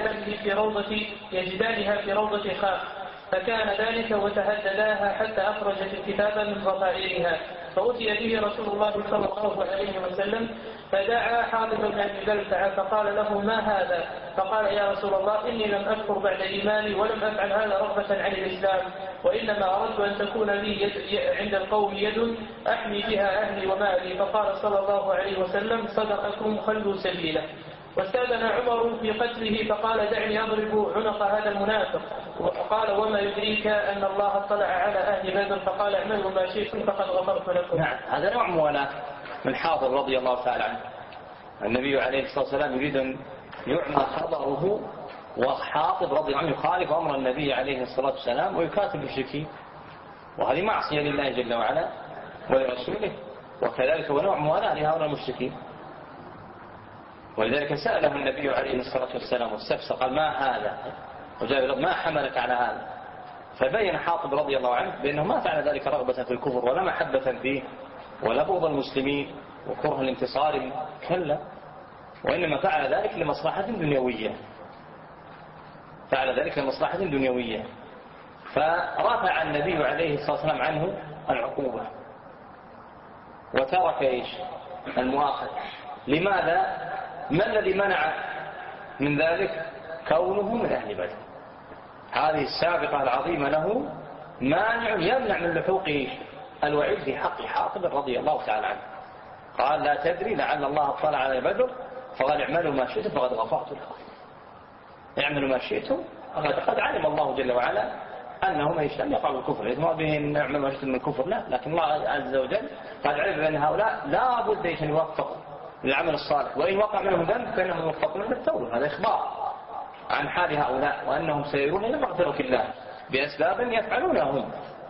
يجدانها في روضة خاف فكان ذلك وتهدداها حتى أخرجت الكتاب من ضفائرها فأتي به رسول الله صلى الله عليه وسلم فدعا حاطب بن أبي بلتعة فقال له ما هذا؟ فقال يا رسول الله إني لم أكفر بعد إيماني ولم أفعل هذا رغبة عن الإسلام وإنما أردت أن تكون لي عند القوم يد أحمي بها أهلي ومالي. فقال صلى الله عليه وسلم صدقكم خلوا سبيله. واستأذن عمر في قتله فقال دعني أضرب عنق هذا المنافق. وقال وما يدريك أن الله اطلع على أهل بدر فقال اعملوا ما شئتم فقد غفرت لكم. نعم، هذا نوع موالاة من حاطب رضي الله تعالى عنه. النبي عليه الصلاة والسلام يريد أن يعمى خبره، وحاطب رضي الله عنه يخالف أمر النبي عليه الصلاة والسلام ويكاتب المشركين، وهذه معصية لله جل وعلا ولرسوله، وكذلك هو نوع موالاة لهؤلاء المشركين. ولذلك سأله النبي عليه الصلاة والسلام واستفسر قال ما هذا، وجاء ما حملك على هذا؟ فبين حاطب رضي الله عنه بأنه ما فعل ذلك رغبة في الكفر ولا محبة فيه ولا بغض المسلمين وكره الانتصار، كلا، وإنما فعل ذلك لمصلحة دنيوية، فعل ذلك لمصلحة دنيوية. فرفع النبي عليه الصلاة والسلام عنه العقوبة وترك ايش؟ المؤاخذة. لماذا؟ ما الذي منع من ذلك؟ كونه من أهل بدر. هذه السابقة العظيمة له مانع يمنع من لحوق الوعيد في حق حاطب رضي الله تعالى عنه. قال لا تدري لعل الله اطلع على بدر فقال اعملوا ما شئتم فقد غفرت لكم. اعملوا ما شئتم قد علم الله جل وعلا أنهم لم يقعوا الكفر، ليس ما به نعمل ما شئتم من الكفر، لا، لكن الله عز وجل قد علم أن هؤلاء لا بد أن يوفقوا للعمل الصالح، وإن وقع منهم ذنب فإنهم يوفقون للتوبة. هذا إخبار عن حال هؤلاء وأنهم سيرون إلى مغفرة الله بأسباب يفعلونهم،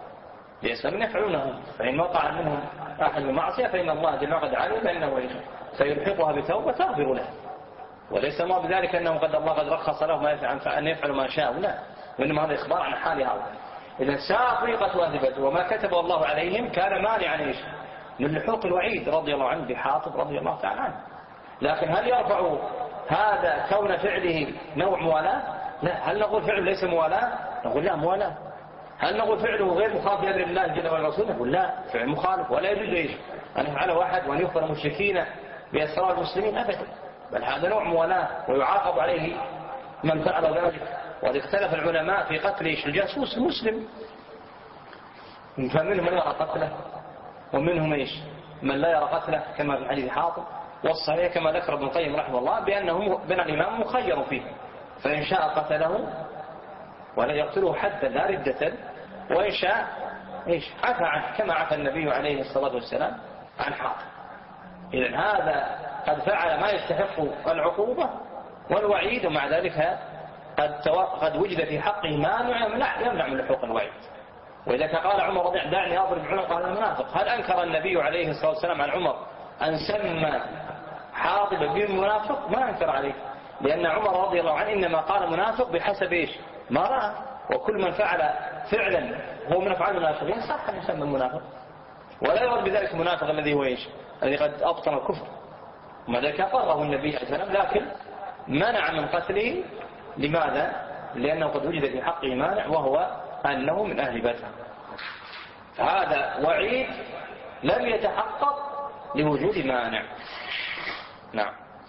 فإن وقع منهم أحد المعصية فإن الله جل وعلا قد علم بأنه سيلحقها بتوبة تغفر له، وليس ما بذلك أنه الله قد رخص له أن يفعلوا ما شاءوا، لا، وإنما هذا إخبار عن حال هؤلاء. إذا سابقة أهل بدر وما كتب الله عليهم كان مانعا من لحوق الوعيد رضي الله عنه بحاطب رضي الله تعالى عنه. لكن هل يرفع هذا كون فعله نوع موالاة؟ لا. هل نقول فعله ليس موالاة؟ نقول لا، موالاة. هل نقول فعله غير مخالف لأمر الله جل وعلا ورسوله؟ نقول لا، فعل مخالف، ولا يجوز أن يفعله أحد وأن يخبر المشركين بأسرار المسلمين أبدا، بل هذا نوع موالاة ويعاقب عليه من فعل ذلك. وقد اختلف العلماء في قتل الجاسوس المسلم، فمنهم من يرى قتله ومنهم من لا يرى قتله كما في حديث حاطب، والصحيح كما ذكر ابن القيم رحمه الله بأنه الإمام مخير فيه، فإن شاء قتله ولا يقتله حدا لا ردة، وإن شاء عفى عنه كما عفى النبي عليه الصلاة والسلام عن حاطب. إذن هذا قد فعل ما يستحق العقوبة والوعيد، ومع ذلك قد وجد في حقه مانع يمنع من لحوق الوعيد. وإذا قال عمر دعني أضرب عنق هذا المنافق، هل أنكر النبي عليه الصلاة والسلام عن عمر أن سمى حاطب بالمنافق؟ ما أنكر عليه، لأن عمر رضي الله عنه إنما قال منافق بحسب ما رأى، وكل من فعل فعلا هو من أفعال المنافقين صح أن يسمى المنافق، ولا يرد بذلك المنافق الذي هو الذي قد أبطن الكفر، ومع ذلك أقره النبي عليه الصلاة والسلام، لكن منع من قتله. لماذا؟ لأنه قد وجد في حقه مانع وهو أنه من أهل بدر. هذا وعيد لم يتحقق لوجود مانع. نعم.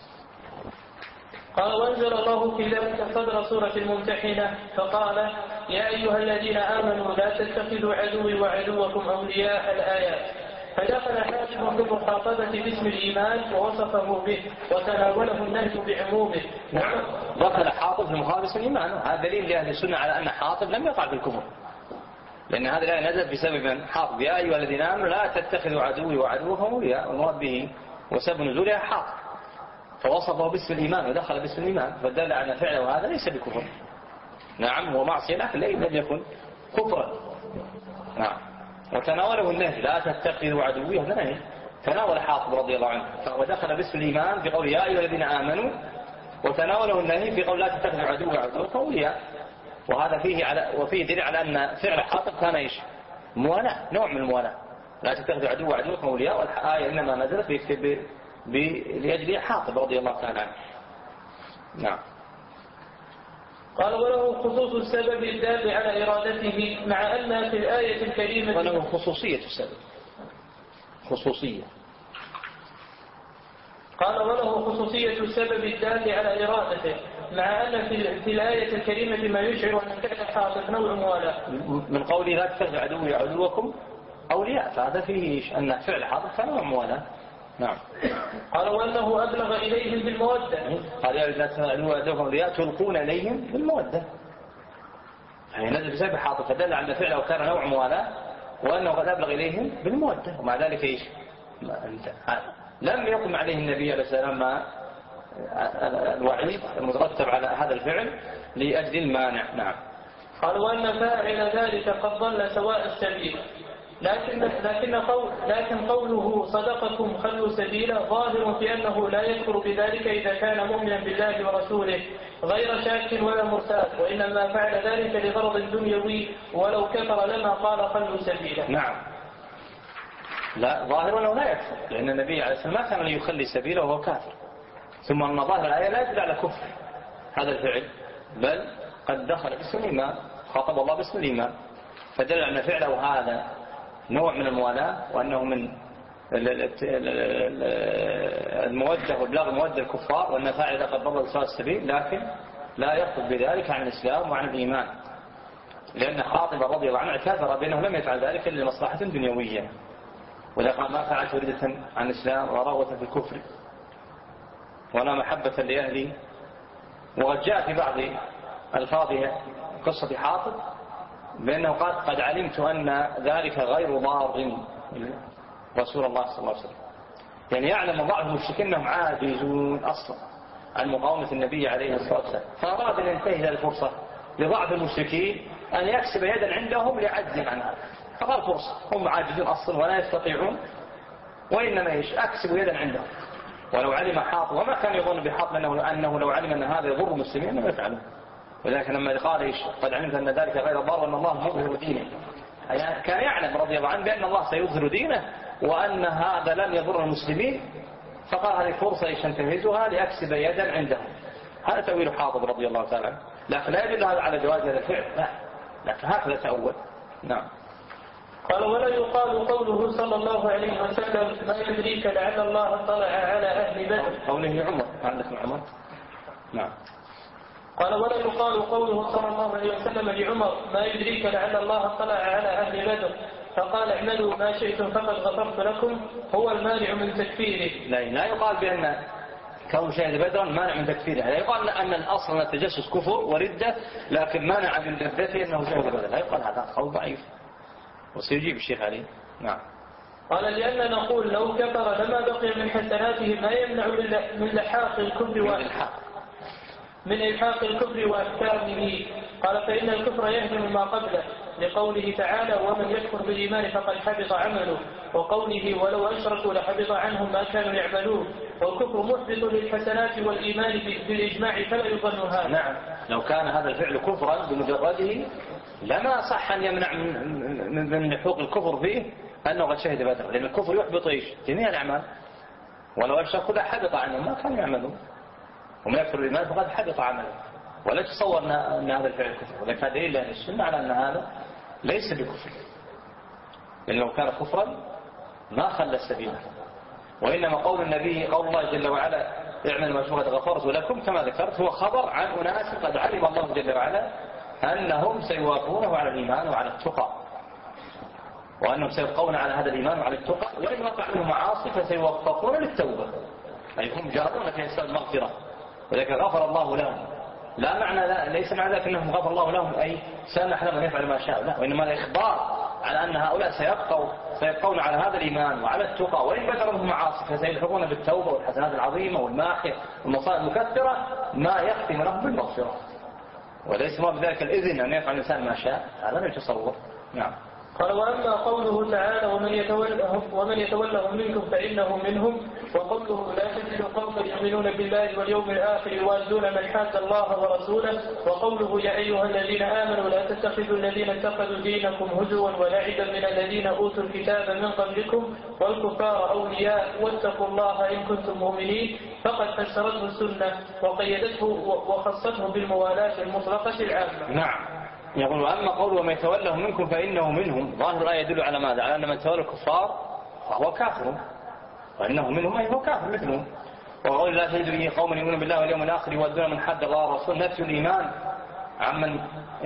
قال وانزل الله في ذلك صدر سورة الممتحنة فقال يا أيها الذين آمنوا لا تتخذوا عدوي وعدوكم أولياء الآيات. فدخل حاتم في المخاطبة باسم الإيمان ووصفه به وتناوله النهج بعمومه. دخل حاطب في مخالفة الإيمان، هذا دليل لأهل السنة على أن حاطب لم يقع في الكفر، لأن هذا الآية نزل بسبب حاطب يا أيها الذين آمنوا لا تتخذوا عدوي وعدوكم أولياء، والمراد به وسبب نزولها حاطب، فوصفه باسم الإيمان ودخل باسم الإيمان، فدل على أن فعله هذا ليس بكفر. نعم هو معصية لكن لم يكن كفرا. نعم. وتناوله النهي لا تتخذوا عدوي، هذا نهي تناول حاطب رضي الله عنه، ودخل باسم الإيمان في قول يا أيها الذين آمنوا، وتناوله النهي في قول لا تتخذوا عدوي وعدوكم أولياء. وهذا وفيه دليل على أن فعل حاطب كان موالاه، نوع من الموالاه، لا تتخذوا عدوي وعدوكم أولياء، والآية إنما نزلت لأجل حاطب رضي الله تعالى عنه. نعم. قال وله خصوص السبب الدال على إرادته، مع أن في الآية الكريمة وله خصوصية السبب، خصوصية. قال وله خصوصية السبب الدال على إرادته، مع أن في الآية الكريمة ما يشعر أن فعل حاطب نوع موالاه، من قوله لا تتخذوا عدوي وعدوكم أولياء، فهذا فيه أن فعل حاطب كان نوع موالاه، نعم. قال وأنه أبلغ إليهم بالمودة. قال لا تنادوهم أولياء تلقون إليهم بالمودة. يعني نزل بسبب حاطب فدل على فعله كان نوع موالاة وأنه قد أبلغ إليهم بالمودة. ومع ذلك إيش لم يقم عليه النبي عليه السلام الوعيد المترتب على هذا الفعل لأجل المانع. نعم. قال وأن فاعل ذلك قد ضل سواء السبيل لكن قوله صدقكم خلوا سبيلا ظاهر في أنه لا يكفر بذلك إذا كان مؤمنا بالله ورسوله غير شاك ولا مرتاب، وإنما فعل ذلك لغرض دنيوي ولو كفر لما قال خلوا سبيلا. نعم. لا ظاهر أنه لا يكفر لأن النبي عليه السلام ما كان ليخلي سبيله وهو كافر. ثم أن ظاهر الآية لا يدل على كفر هذا الفعل بل قد دخل باسم الإيمان خاطب الله باسم الإيمان فدل على فعله هذا نوع من الموالاة وأنه من المودة وإبلاغ المودة الكفار وأن فاعل قد ضل سواء السبيل لكن لا يخرج بذلك عن الإسلام وعن الإيمان لأن خاطب رضي الله عنه اعتذر بأنه لم يفعل ذلك إلا لمصلحة دنيوية وإذا قال ما فعلت وردة عن الإسلام ورغبة في الكفر ولا محبة لأهلي. وقد جاء في بعض ألفاظها قصة حاطب بأنه قال قد علمت أن ذلك غير ضار رسول الله صلى الله عليه وسلم يعني يعلم بعض المشركين أنهم عاجزون أصلا عن مقاومة النبي عليه الصلاة والسلام فأراد أن ينتهي هذه الفرصة لضعف المشركين أن يكسب يدا عندهم لعجزهم عن هذا فقال فرصة هم عاجزون أصلا ولا يستطيعون وإنما أكسب يدا عندهم. ولو علم حاطب وما كان يظن بحاطب أنه لو علم أن هذا يضر المسلمين ما يفعله ولكن لما قال قد علمت أن ذلك غير ضار وأن الله مظهر دينه يعني كان يعلم رضي الله عنه بأن الله سيظهر دينه وأن هذا لن يضر المسلمين فقال هذه فرصة ينتهزها لأكسب يدا عندهم. هذا تأويل حاطب رضي الله تعالى عنه لكن لا يدل هذا على جواز هذا الفعل لا لكن هكذا تأول. نعم. قال ولا يقال قوله صلى الله عليه وسلم ما يدريك لعل الله اطلع على أهل بدر قوله عمر عندك عمر. نعم. قال ولا يقال قوله صلى الله عليه وسلم لعمر ما يدريك لعل الله اطلع على أهل بدر فقال اعملوا ما شئتم فقد غفرت لكم هو المانع من تكفيره. لا يقال بأن كون شهد بدرا مانع من تكفيره لا يقال أن الأصل التجسس كفر وردة لكن مانع من لذته أنه شهد بدرا لا يقال هذا قول ضعيف وسيجيب الشيخ علي. نعم. قال لأن نقول لو كفر لما بقي من حسناته ما يمنع من لحاق الكفر من إلحاق الكفر وأحكامه. قال فإن الكفر يهدم ما قبله لقوله تعالى ومن يكفر بالإيمان فقد حبط عمله وقوله ولو أشركوا لحبط عنهم ما كانوا يعملون والكفر محبط للحسنات والإيمان بالإجماع فلا يظن هذا. نعم. لو كان هذا الفعل كفرا بمجرده لما صح أن يمنع من لحوق الكفر فيه أنه قد شهد بدرا لأن الكفر يحبط جميع الأعمال ولو أشركوا لحبط عنهم ما كانوا يعملون ومن يكفر بالإيمان فقد حبط عمله ولا تصور أن هذا الفعل كفر ولكن هذا دليل أهل السنة على أن هذا ليس بكفر لأن لو كان كفرا ما خلى السبيل وإنما قول النبي قول الله جل وعلا اعمل ما شئتم غفرت لكم كما ذكرت هو خبر عن أناس قد علم الله جل وعلا أنهم سيوافونه على الإيمان وعلى التقى وأنهم سيبقون على هذا الإيمان وعلى التقى وإن وقع منهم معاصي فسيوفقون للتوبة أي هم جارون في حساب المغفرة ولكن غفر الله لهم لا معنى ليس معنى ذلك أنهم غفر الله لهم أي سامح لهم أن يفعلوا ما شاءوا لا وإنما الإخبار على أن هؤلاء سيبقون على هذا الإيمان وعلى التقى وإن بدرهم معاصي فسيلحقون بالتوبة والحسنات العظيمة والماحية والمصائب المكثرة ما يختم لهم بالمغفرة وليس ما بذلك الإذن أن يفعل الإنسان ما شاء هذا لا يتصور. نعم. قال وأما قوله تعالى ومن يتولهم منكم فإنه منهم وقوله لا تجد قوما يؤمنون بالله واليوم الآخر يوادون من حاد الله ورسوله وقوله يا أيها الذين آمنوا لا تتخذوا الذين اتخذوا دينكم هزوا ولعبا من الذين أوتوا الكتاب من قبلكم والكفار أولياء واتقوا الله إن كنتم مؤمنين فقد فسرته السنة وقيدته وخصته بالموالاة المطلقة العامة. نعم. يقول وأما قول وما يتولهم منكم فإنه منهم ظاهر الآية يدل على ماذا؟ على أن من تولى الكفار فهو كافر وإنه منهم أي هو كافر مثلهم وقول لا تجد به قوما يؤمنون بالله واليوم الآخر يودون من حد الله ورسوله نفي الإيمان عمن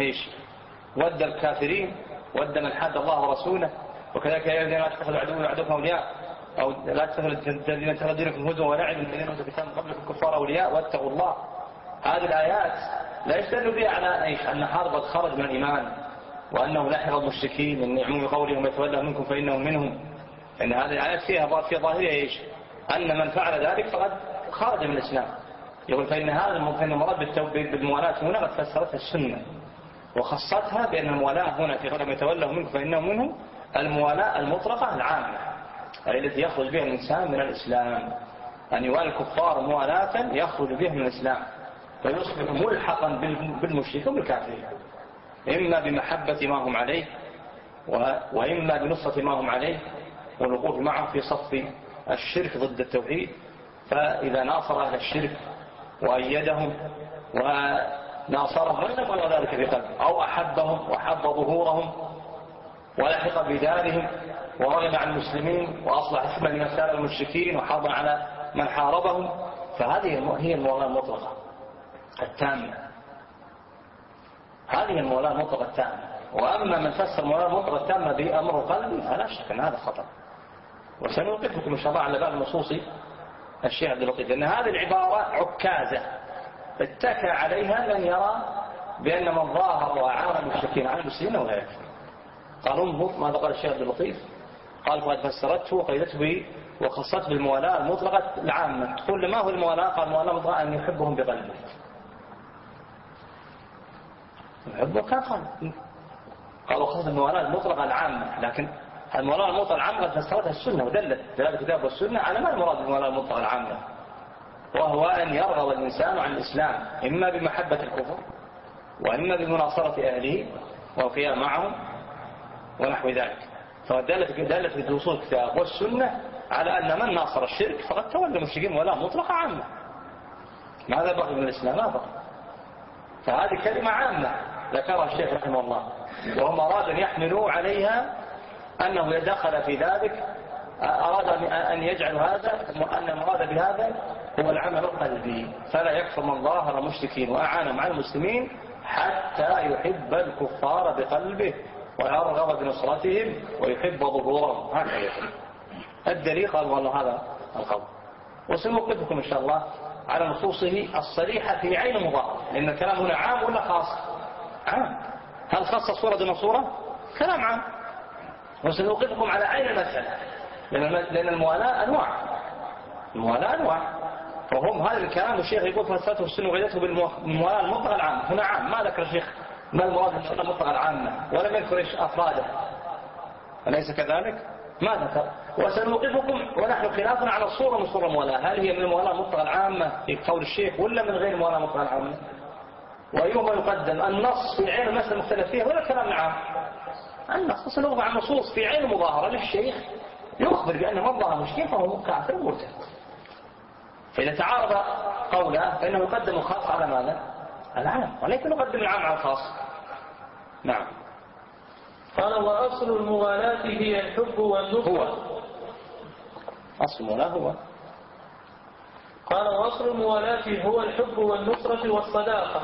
ود الكافرين ود من حد الله ورسوله وكذلك يا الذين اتخذوا عدوا وعدوكم أولياء أو لا تتخذوا الذين تخذونكم هزوا ولعب الذين أوتوا الكتاب من قبلكم كفار أولياء واتقوا الله. هذه الآيات لا يستدل بها على إيش؟ أن هذا قد خرج من الإيمان وأنه لحق المشركين من عموم قولهم يتولى منكم فإنه منهم. إن هذه الآيات فيها في ظاهرها إيش؟ أن من فعل ذلك فقد خرج من الإسلام. يقول فإن هذا المراد بالموالاة هنا قد فسرتها السنة وخصتها بأن الموالاة هنا في قوله يتولى منكم فإنه منهم الموالاة المطلقة العامة التي يخرج بها الإنسان من الإسلام. أن يوالي الكفار موالاة يخرج بها من الإسلام فيصبح ملحقا بالمشركين والكافرين، إما بمحبة ما هم عليه وإما بنصرة ما هم عليه والوقوف معهم في صف الشرك ضد التوحيد. فإذا ناصر أهل الشرك وأيدهم وناصرهم ولم يرى ذلك في قلبه أو أحبهم وحب ظهورهم ولحق بدارهم ورغم عن المسلمين وأصبح حكما لمسائل المشركين وحرضا على من حاربهم، فهذه هي الموالاة المطلقة التامة. هذه الموالاة المطلقة التامة. وأما من فسر الموالاة المطلقة التامة بأمر قلبي فلا شك أن هذا خطأ. وسنوقفكم إن شاء الله على باب النصوص الشيخ عبد اللطيف، لأن هذه العبارة عكازة اتكى عليها من يرى بأن من ظاهر وأعان المشركين على المسلمين ولا يكفر. قالوا انظر ماذا قال الشيخ عبد اللطيف، قال فقد فسرته وقيدته به وخصته بالموالاة المطلقة العامة. تقول ما هو الموالاة؟ قال الموالاة المطلقة أن يحبهم بقلبه. يحبه كان قالوا خصت الموالاة المطلقة العامة، لكن الموالاة المطلقة العامة قد فسرتها السنة ودلت دلالة الكتاب والسنة على ما المراد بالموالاة المطلقة العامة، وهو أن يرغب الإنسان عن الإسلام إما بمحبة الكفر وإما بمناصرة أهله والقيام معهم ونحو ذلك. فدلت في دروس الكتاب والسنة على أن من ناصر الشرك فقد تولى المشركين ولا مطلقة عامة. ماذا بقي من الإسلام؟ ما بقي. فهذه كلمة عامة ذكرها الشيخ رحمه الله، وهم أراد أن يحملوا عليها أنه يدخل في ذلك، أراد أن يجعل هذا أن المراد بهذا هو العمل القلبي، فلا يكفر من ظاهر المشركين وأعان مع المسلمين حتى يحب الكفار بقلبه ويرغب بنصرتهم ويحب ظهورهم. هكذا الدليل قال والله هذا القول. وسنوقفكم إن شاء الله على نصوصه الصريحة في عين مضاهرة، لأن الكلام هنا عام ولا خاص؟ عام. هل خص صورة دون صورة؟ كلام عام. وسنوقفكم على عين المسألة، لأن الموالاة أنواع، الموالاة أنواع، وهم هذا الكلام الشيخ يقول فلسفته السنة وغيرته بالموالاة المطلقة العامة. هنا عام، ما ذكر الشيخ ما المراد بالموالاة المطلقة العامة ولم يذكر أفراده، أليس كذلك؟ ما ذكر. وسنوقفكم ونحن خلافنا على الصورة من صورة الموالاة، هل هي من الموالاة المطلقة العامة في قول الشيخ ولا من غير الموالاة المطلقة العامة؟ وأيهما يقدم، النص في عين المسألة المختلف فيها ولا كلام عام؟ النص سنوقف عن نصوص في عين مظاهرة للشيخ يخبر بأن من ظاهر المشركين فهو كافر مرتد. فإذا تعارض قوله فإنه يقدم الخاص على ماذا؟ العام، وليس يقدم العام على الخاص. نعم. قال وأصل الموالاة هي الحب والنصرة. هو أصل الموالاة هو. قال وأصل الموالاة هو الحب والنصرة والصداقة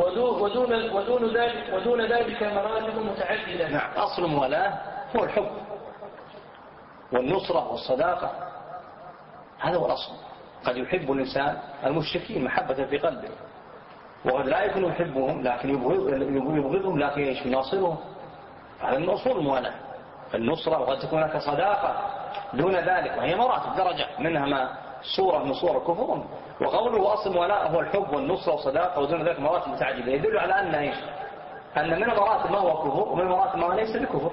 ودون ذلك مراتب متعددة. نعم. أصل الموالاة هو الحب والنصرة والصداقة، هذا هو الأصل. قد يحب الإنسان المشركين محبة في قلبه، وقد لا يكون يحبهم لكن يبغضهم لكن يناصرهم. هذا من أصول الموالاة النصرة. وقد تكون هناك صداقة دون ذلك، وهي مراتب درجة، منها ما صورة من صور الكفر. وقوله أصل الموالاة هو الحب والنصرة والصداقة ودون ذلك مراتب متعددة، يدل على أن إيش؟ أن من المراتب ما هو كفر ومن المراتب ما ليس بكفر،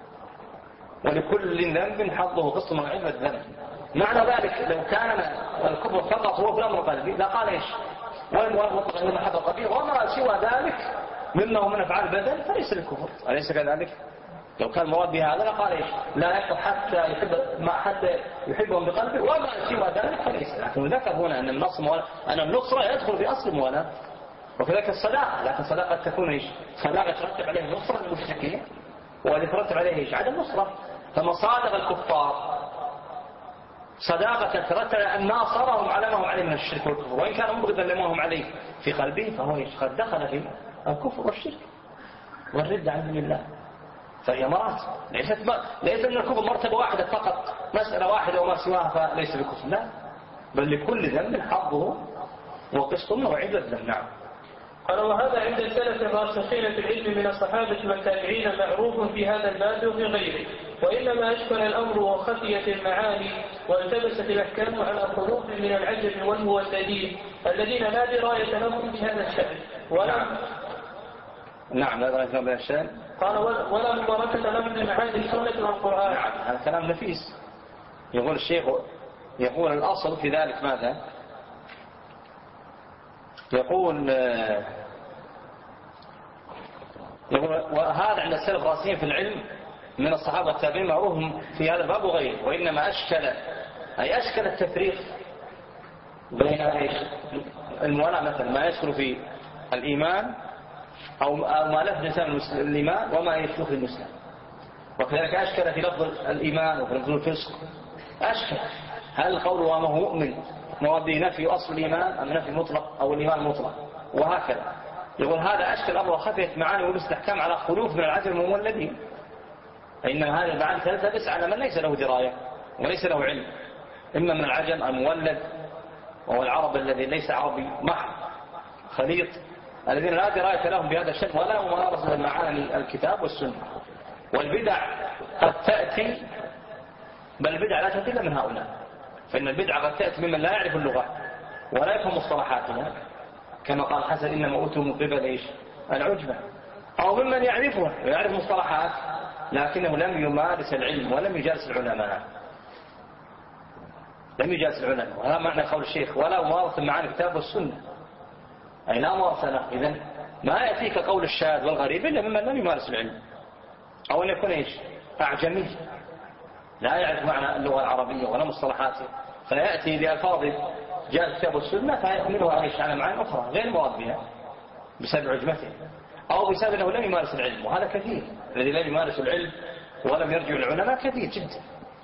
ولكل ذنب حظه قسط من عدة ذنب. معنى ذلك لو كان الكفر فقط هو في الأمر القلبي لا قال إيش؟ والموالاة مطلقة هي محبة قلبية، وما سوى ذلك مما من أفعال البدن فليس بالكفر، أليس كذلك؟ لو كان المراد بهذا لقال إيش؟ لا يكفر حتى يحبهم بقلبه، وما سوى ذلك فليس. لكن ذكر هنا أن النصرة يدخل في أصل الموالاة، وكذلك الصداقة، لكن الصداقة تكون إيش؟ صداقة ترتب عليه نصرة للمشركين، وهذا يترتب عليه إيش؟ عدم نصرة. فمصادق الكفار صداقة ترتب أن ناصرهم على ما هم عليه من الشرك والكفر، وإن كان مبغضا لما هم عليه في قلبه فهو إيش؟ قد دخل في الكفر والشرك والردة عن دين الله. فهي مراتب، ليس من الكفر مرتبة واحدة فقط، مسألة واحدة وما سواها فليس بكفر، لا، بل لكل ذنب حظه وقسط وعدة ذنب. نعم. قال وهذا عند السلف الراسخين في العلم من الصحابة والتابعين معروف في هذا الباب وفي غيره، وإنما أشكل الأمر وخفيت المعاني والتبست الأحكام على خلوق من العجب والمولدين الذين لا دراية لهم بهذا الشأن نعم لا دراية لهم بهذا الشأن. قال ولا مباركة لهم بمعاني السنة والقرآن. نعم هذا كلام نفيس. يقول الشيخ، يقول الأصل في ذلك ماذا؟ يقول وهذا عند السلف الراسخين في العلم من الصحابة والتابعين معروف في هذا الباب وغيره، وإنما أشكل التفريق بين الموالاة مثلا ما يدخل في الإيمان أو ما لفظ لسان الإيمان وما يدخل في المسلم، وكذلك أشكل في لفظ الإيمان وفي لفظ الفسق. أشكل هل القول وما هو مؤمن مراد به نفي أصل الإيمان أم نفي مطلق أو الإيمان المطلق، وهكذا. يقول هذا أشكل أمر خفيت معاني ولبس الأحكام على خلوف من العجل المولدين، فإنما هذه المعاني تلتبس على من ليس له دراية وليس له علم، إما من العجم المولد وهو العرب الذي ليس عربي محض خليط، الذين لا دراية لهم بهذا الشأن ولا ممارسة معاني الكتاب والسنة. والبدع قد تأتي، بل البدع لا تأتي إلا من هؤلاء، فإن البدع قد تأتي ممن لا يعرف اللغة ولا يفهم مصطلحاتها، كما قال حسن إنما أوتوا من قبل إيش؟ العجبة، أو ممن يعرفها ويعرف مصطلحات لكنه لم يمارس العلم ولم يجالس العلماء، وهذا معنى قول الشيخ ولا ممارسة معاني الكتاب والسنة، أي لا ممارسة له. إذن ما يأتيك قول الشاذ والغريب إلا ممن لم يمارس العلم، أو أن يكون إيش؟ أعجمي لا يعرف معنى اللغة العربية ولا مصطلحاتها، فيأتي بألفاظ جاء الكتاب والسنة فيحملها إيش على معاني أخرى غير مراد بها بسبب عجمته أو بسبب أنه لم يمارس العلم، وهذا كثير. الذي لم يمارس العلم ولم يرجع العلماء كثير جدا،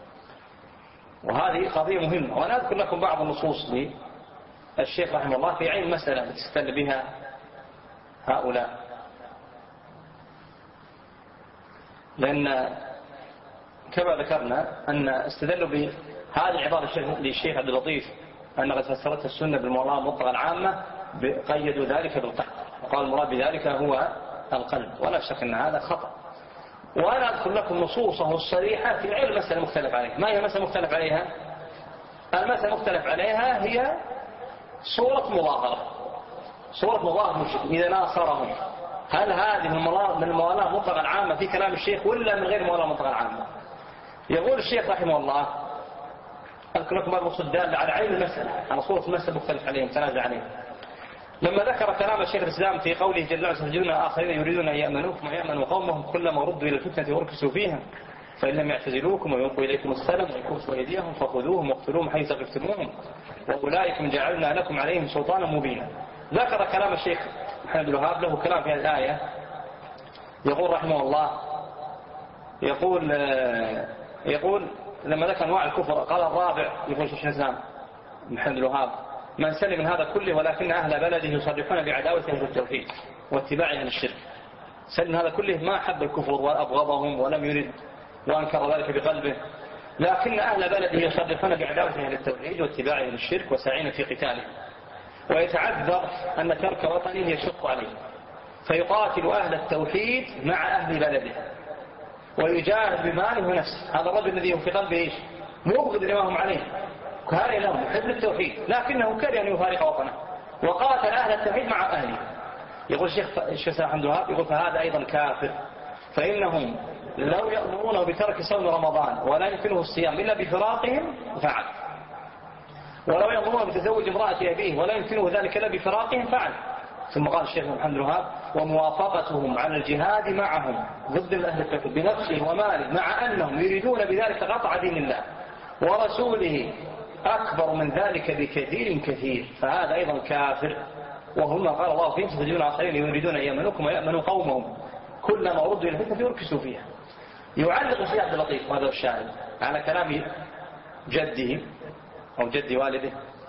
وهذه قضية مهمة. وأنا أذكر لكم بعض النصوص للشيخ رحمه الله في عين مسألة تستدل بها هؤلاء، لأن كما ذكرنا أن استدلوا بهذه العبارة للشيخ عبد اللطيف أن قد فسرتها السنة بالموالاة المطلقة العامة، قيدوا ذلك بالقلب، وقال المراد بذلك هو القلب، ولا شك أن هذا خطأ. وأنا أذكر لكم نصوصه الصريحة في علم مسألة مختلف عليها. ما هي مسألة مختلف عليها؟ المسألة مختلف عليها هي صورة مظاهرة مشرك إذا ناصرهم، هل هذه من الموالاة المطلقة العامة في كلام الشيخ ولا من غير الموالاة المطلقة العامة؟ يقول الشيخ رحمه الله أذكر لكم بعض النصوص الدالة على عين المسألة، على صورة المسألة مختلف عليهم تنازع عليهم. لما ذكر كلام الشيخ الإسلام في قوله جل وعلا سيجدون آخرين يريدون أن يأمنوكم ويأمنوا قومهم كلما ردوا إلى الفتنة وركسوا فيها فإن لم يعتزلوكم ويلقوا إليكم السلام ويكفوا أيديهم فخذوهم واقتلوهم حيث ثقفتموهم وأولئكم جعلنا لكم عليهم سلطانا مبينا. ذكر كلام الشيخ محمد الوهاب له كلام في هذه الآية، يقول رحمه الله يقول لما ذكر أنواع الكفر قال الرابع، يقول الشيخ الإسلام محمد الوهاب من سلم من هذا كله ولكن أهل بلده يصرحون بعداوة أهل التوحيد واتباعهم الشرك. سلم هذا كله ما حب الكفر وأبغضهم ولم يرد وأنكر ذلك بقلبه، لكن أهل بلده يصرحون بعداوة أهل التوحيد واتباعهم الشرك وساعين في قتاله، ويتعذر أن ترك وطنه يشق عليه فيقاتل أهل التوحيد مع أهل بلده ويجاهد بماله ونفسه. هذا الرجل الذي في قلبه إيش؟ مبغض لما هم عليه، كاره لهم يحب التوحيد لكنه كره أن يفارق وطنه وقاتل أهل التوحيد مع أهله. يقول الشيخ الحمد لله يقول فهذا أيضا كافر، فإنهم لو يأمرونه بترك صوم رمضان ولا يمكنه الصيام إلا بفراقهم فعل، ولو يأمرونه بتزوج امرأة أبيه ولا يمكنه ذلك إلا بفراقهم فعل. ثم قال الشيخ محمد الوهاب وموافقتهم على الجهاد معهم ضد أهل التوحيد بنفسه وماله مع أنهم يريدون بذلك قطع دين الله ورسوله أكبر من ذلك بكثير كثير، فهذا أيضا كافر. وهم قال الله فيهم ستجدون آخرين يريدون أن يأمنوكم ويأمنوا قومهم كلما ردوا إلى الفتنة يركسوا فيها. يعلق الشيخ عبد اللطيف وهذا الشاهد على كلام جده أو جد والده،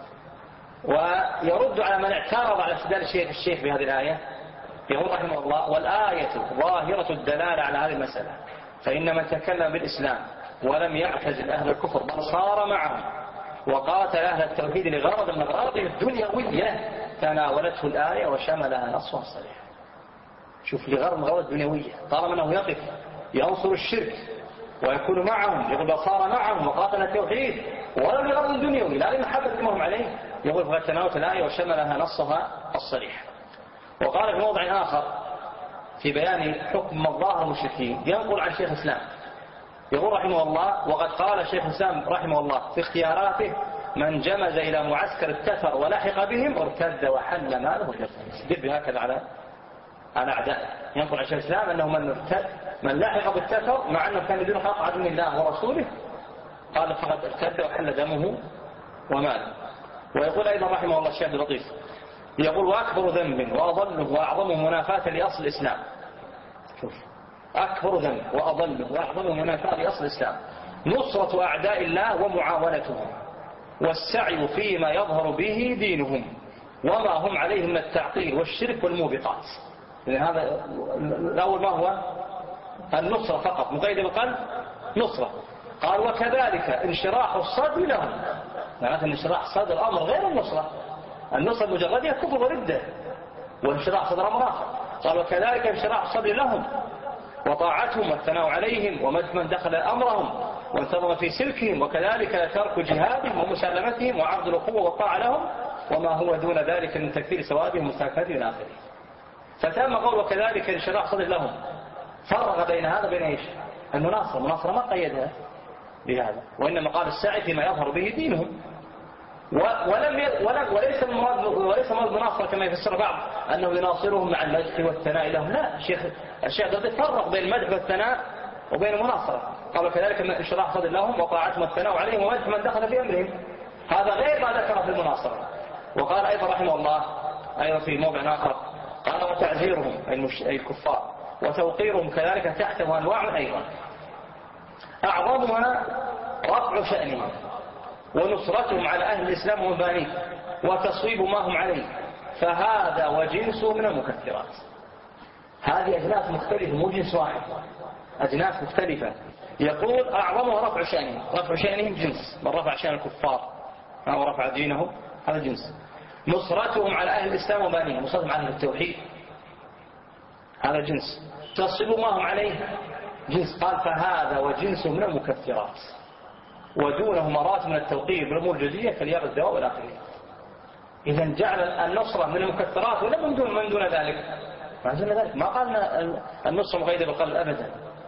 ويرد على من اعترض على استدلال الشيخ بهذه الآية. يقول رحمه الله والآية ظاهرة الدلالة على هذه المسألة، فإن من تكلم بالإسلام ولم يعتزل أهل الكفر بل صار معهم وقاتل أهل التوحيد لغرض من أغراضه الدنيوية تناولته الآية وشملها نصها صريح. شوف، لغرض من أغراض الدنيوية، طالما أنه يقف ينصر الشرك ويكون معهم، يقول صار معهم وقاتل التوحيد ولم لغرض دنيوي لا لمحبة ما هم عليه، يقول فقد تناولت الآية وشملها نصها الصريح. وقال في موضع آخر في بيان حكم مظاهر المشركين ينقل عن شيخ الإسلام يقول رحمه الله: وقد قال شيخ الإسلام رحمه الله في اختياراته: من جمز إلى معسكر التتر ولحق بهم ارتد وحل ماله وجسده. يدب هكذا على أعدائه. ينقل عن شيخ الإسلام أنه من لحق بالتتر مع أنه كان يدين حق عدو الله ورسوله قال فقد ارتد وحل دمه وماله. ويقول أيضا رحمه الله الشيخ اللطيف يقول: وأكبر ذنب وأضله وأعظمه منافاة لأصل الإسلام. شوف، أكبر ذنب وأضله وأعظمه منافاة لأصل الإسلام نصرة أعداء الله ومعاونتهم والسعي فيما يظهر به دينهم وما هم عليه من التعطيل والشرك والموبقات. لأن هذا الأول ما هو النصرة فقط مقيد بالقلب نصرة. قال: وكذلك انشراح الصدر لهم. معناته انشراح الصدر الأمر غير النصرة. النصرة المجردية كفر وردة، وانشراح صدر أمر آخر. قال: وكذلك انشراح الصدر لهم وطاعتهم والثناء عليهم ومدح من دخل أمرهم وانتظم في سلكهم، وكذلك ترك جهادهم ومسالمتهم وعرض الأخوة والطاعة لهم وما هو دون ذلك من تكفير سوادهم ومساكنتهم إلى آخره. فتم قول وكذلك انشراح صدر لهم، فرق بين هذا وبين ايش؟ المناصرة ما قيدها بهذا، وإنما قال السعي فيما يظهر به دينهم. وليس المراد المناصرة كما يفسر بعض أنه يناصرهم مع المدح والثناء لهم. لا، الشيخ فرق بين المدح والثناء وبين المناصرة. قال كذلك انشراح صدر لهم وطاعتهم والثناء عليهم ومدح من دخل في أمرهم. هذا غير ما ذكر في المناصرة. وقال أيضا رحمه الله أيضا في موضع آخر قال: وتعزيرهم أي الكفار وتوقيرهم كذلك تحته أنواع أيضا أعظمها رفع شأنهم ونصرتهم على أهل الإسلام ومبانيه وتصويب ما هم عليه، فهذا وجنسه من المكثرات. هذه أجناس مختلفة مو جنس واحد، أجناس مختلفة. يقول: أعظمها رفع شأنهم. رفع شأنهم جنس، من رفع شأن الكفار أو رفع دينهم هذا جنس. نصرتهم على أهل الإسلام ومبانيه، نصرتهم على التوحيد هذا جنس. تصويب ما هم عليه جنس. قال: فهذا وجنسه من المكثرات ودونه مرات من التوقير بالأمور الجزئية كالياغ الدواء والآخرين. إذا جعل النصرة من المكثرات ولا من دون ذلك؟ ما قالنا النصرة مقيدة بالقلب أبدا.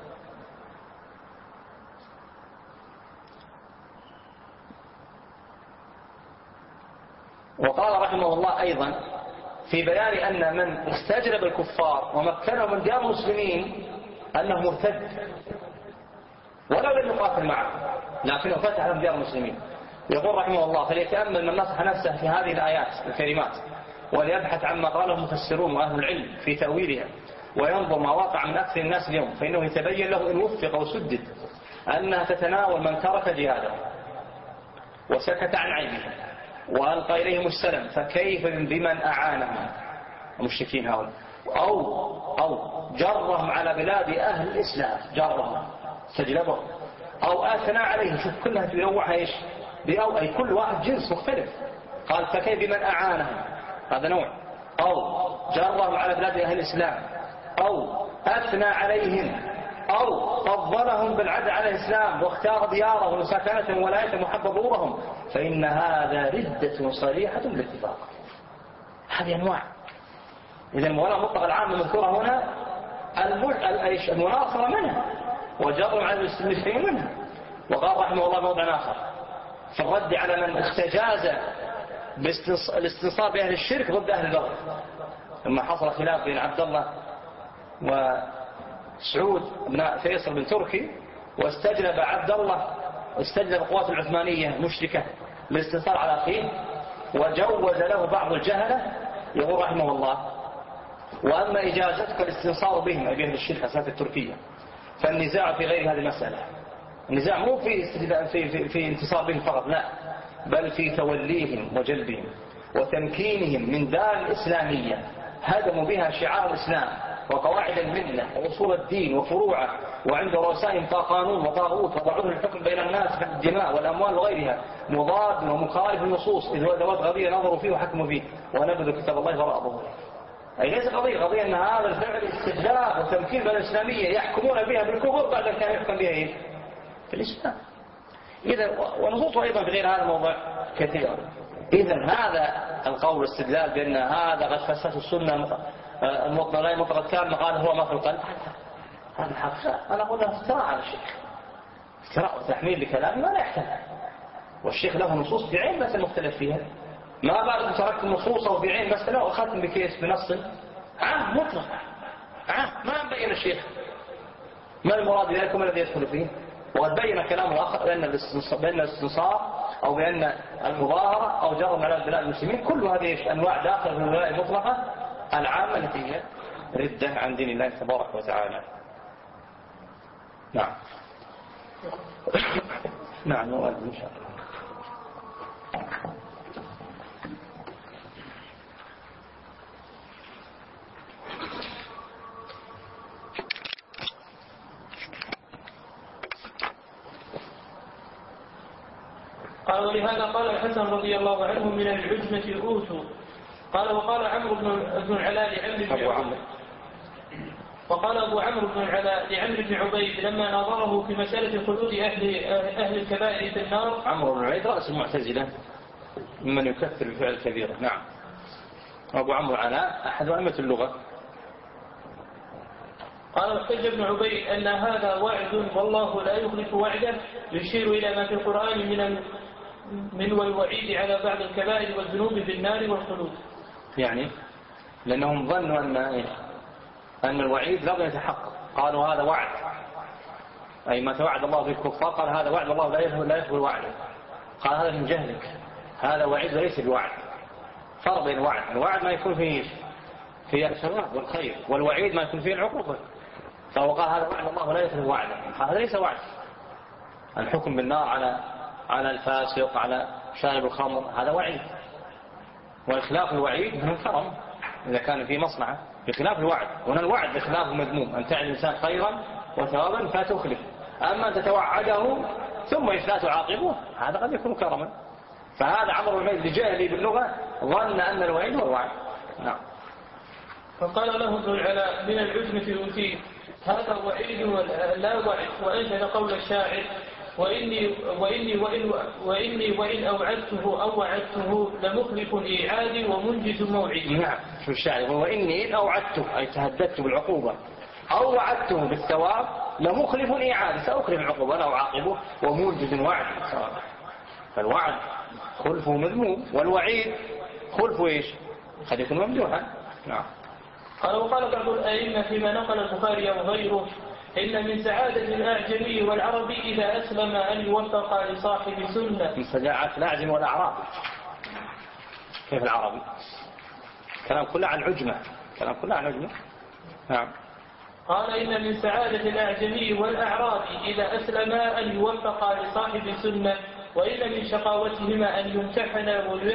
وقال رحمه الله أيضا في بيان أن من استجلب الكفار ومكنهم من ديار المسلمين أنه مرتد ولو لم يقاتل معه لكنه فتح لهم ديار المسلمين. يقول رحمه الله: فليتأمل من نصح نفسه في هذه الآيات الكريمات وليبحث عما قاله المفسرون وأهل العلم في تأويلها وينظر ما واقع من أكثر الناس اليوم، فإنه يتبين له إن وفق وسدد أنها تتناول من ترك جهاده وسكت عن عيبه وألقى إليهم السلام، فكيف بمن أعانهم المشركين هؤلاء أو جرهم على بلاد أهل الإسلام، جرهم استجلبهم أو أثنى عليهم. شوف كلها تنوعها إيش؟ بأو أي كل واحد جنس مختلف. قال: فكيف بمن أعانهم، هذا نوع، أو جرهم على بلاد أهل الإسلام، أو أثنى عليهم، أو فضلهم بالعدل على الإسلام واختار ديارهم وسكنتهم ولايتهم وحب ظهورهم، فإن هذا ردة صريحة بالاتفاق. هذه أنواع. إذا المولاة المطلق العام المذكورة هنا المناصرة منها وجرهم على المسلمين منها. وقال رحمه الله موضع آخر في الرد على من استجاز بالاستنصار بأهل الشرك ضد أهل البغي، لما حصل خلاف بين عبد الله وسعود بن فيصل بن تركي، واستجلب عبد الله واستجلب القوات العثمانية مشركة للاستنصار على أخيه، وجوز له بعض الجهلة. يقول رحمه الله: وأما إجازتك الاستنصار بهم أي بأهل الشرك أساس التركية فالنزاع في غير هذه المسألة. النزاع مو في انتصار بهم فقط، لا، بل في توليهم وجلبهم وتمكينهم من دار الإسلامية هدموا بها شعار الإسلام وقواعد الملة وأصول الدين وفروعه، وعند رؤسائهم قانون وطاغوت وضعوه الحكم بين الناس في الدماء والأموال وغيرها مضاد ومخالف النصوص إذ ذوات قضية نظروا فيه وحكموا فيه ونبذوا كتاب الله وراء ظهورهم. أي ليس قضية أن هذا الفعل استجلاب وتمكين بين الإسلامية يحكمون بها بالكفر بعد أن كان يحكم بها إيه؟ في الإسلام. إذا ونصوص أيضا في غير هذا الموضوع كثيرا. إذا هذا القول الاستدلال بأن هذا قد فسد السنة لا مطلق كان قال هو ما في القلب، هذا حق. أنا أقول له افتراء على الشيخ، افتراء وتحميل لكلام ما لا يحتمل، والشيخ له نصوص بعين بس المختلف فيها، ما بعد تركت النصوص أو بعين مسألة وأخذتم بكيس بنص عام مطلق عام ما مبين الشيخ ما المراد بذلك وما الذي يدخل فيه. وقد بين كلام الآخر بأن الاستنصار أو بأن المظاهرة أو جرم على بلاد المسلمين كل هذه أنواع داخل في الولاء المطلقة العامة التي هي ردة عن دين الله تبارك وتعالى. نعم نعم إن شاء الله. قال ولهذا قال الحسن رضي الله عنه من العجمة أوتوا. قال وقال عمرو بن العلاء أبو عمرو بن العلاء لعمرو بن عبيد لما ناظره في مسألة خلود أهل الكبائر في النار. عمرو بن عبيد رأس المعتزلة ممن يكفر بفعل الكبيرة. نعم. أبو عمرو العلاء أحد أئمة اللغة. قال احتج ابن عبيد أن هذا وعد والله لا يخلف وعده، يشير إلى ما في القرآن من والوعيد على بعض الكبائر والذنوب بالنار والخلود. يعني لأنهم ظنوا أن الوعيد لا يتحقق، قالوا هذا وعد، أي ما توعد الله به الكفار قال هذا وعد الله لا يخبر وعده، قال هذا من جهلك، هذا وعيد وليس بوعد. فرق بين الوعد ما يكون فيه الثواب والخير، والوعيد ما يكون فيه العقوبة. فهو قال هذا وعد الله ولا يخلف وعده، هذا ليس وعد. الحكم بالنار على الفاسق على شارب الخمر هذا وعيد، والخلاف الوعيد من الكرم إذا كان في مصلحة، بخلاف الوعد. وهنا الوعد بخلاف مذموم، أن تعد الإنسان خيرا وثوابا فتخلف، أما أن تتوعده ثم لا تعاقبه هذا قد يكون كرما. فهذا عمرو بن عبيد لجهله باللغة ظن أن الوعيد هو الوعد. نعم. فقال له ابن العلاء من العجمة أوتيت، هذا وعيد لا وعد. وأنشد قول الشاعر وإني وإن أوعدته أو وعدته لمخلف إيعادي ومنجز موعدي. نعم. شو الشاعر؟ وإني إن أوعدته أي تهددت بالعقوبة أو وعدته بالثواب لمخلف إيعادي، سأخلف العقوبة أو أعاقبه ومنجز وعد. فالوعد خلفه مذموم، والوعيد خلفه إيش؟ قد يكون ممدوحا. نعم. قال وقال بعض الأئمة فيما نقل البخاري وغيره إن من سعادة الأعجمي والعربي إذا أسلم أن يوفق لصاحب سنة. من سعادة الأعجمي والأعرابي كيف العربي؟ كلام كله عن عجمة، كلام كله عن عجمة. نعم. قال إن من سعادة الأعجمي والأعرابي إذا أسلم أن يوفق لصاحب سنة، وإن من شقاوتهما أن يمتحن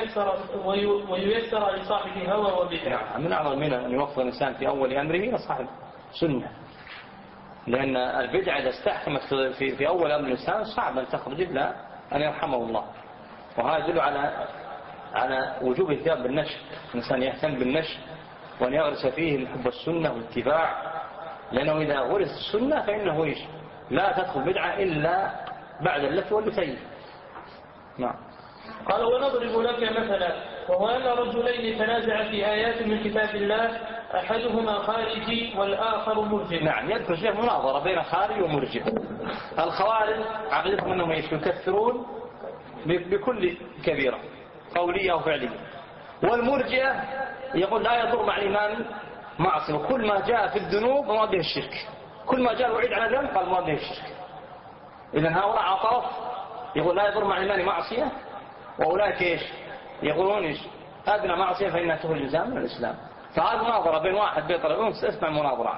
وييسر لصاحب هوى وبدعة. من أعظم منها أن يوفق الإنسان في أول أمره إلى صاحب سنة، لأن البدعة إذا استحكمت في أول أمر الإنسان صعب أن تخرج إلا أن يرحمه الله. وهذا يدل على وجوب الاهتمام بالنشر، الإنسان يهتم بالنشر وأن يغرس فيه حب السنة والاتباع، لأنه إذا غرس السنة فإنه إيش؟ لا تدخل بدعة إلا بعد اللف واللتين. نعم. قال ونضرب لك مثلا، وهو أن رجلين تنازع في آيات من كتاب الله أحدهما خارجي والآخر مرجئ. نعم. يذكر شيء مناظرة بين خارج ومرجئ. الخوارج عقيدتهم أنهم يكفرون بكل كبيرة قولية وفعلية، والمرجئة يقول لا يضر مع الإيمان معصية، وكل ما جاء في الذنوب مراد به الشرك، كل ما جاء الوعيد على ذنب قال مراد به الشرك. إذن هؤلاء على طرف يقول لا يضر مع الإيمان معصية، وأولئك إيش يقولون إيش أدنى معصية فإنها تخرج الإنسان من الإسلام. فهذا مناظرة بين واحد بين طرفين، اسمع مناظرة.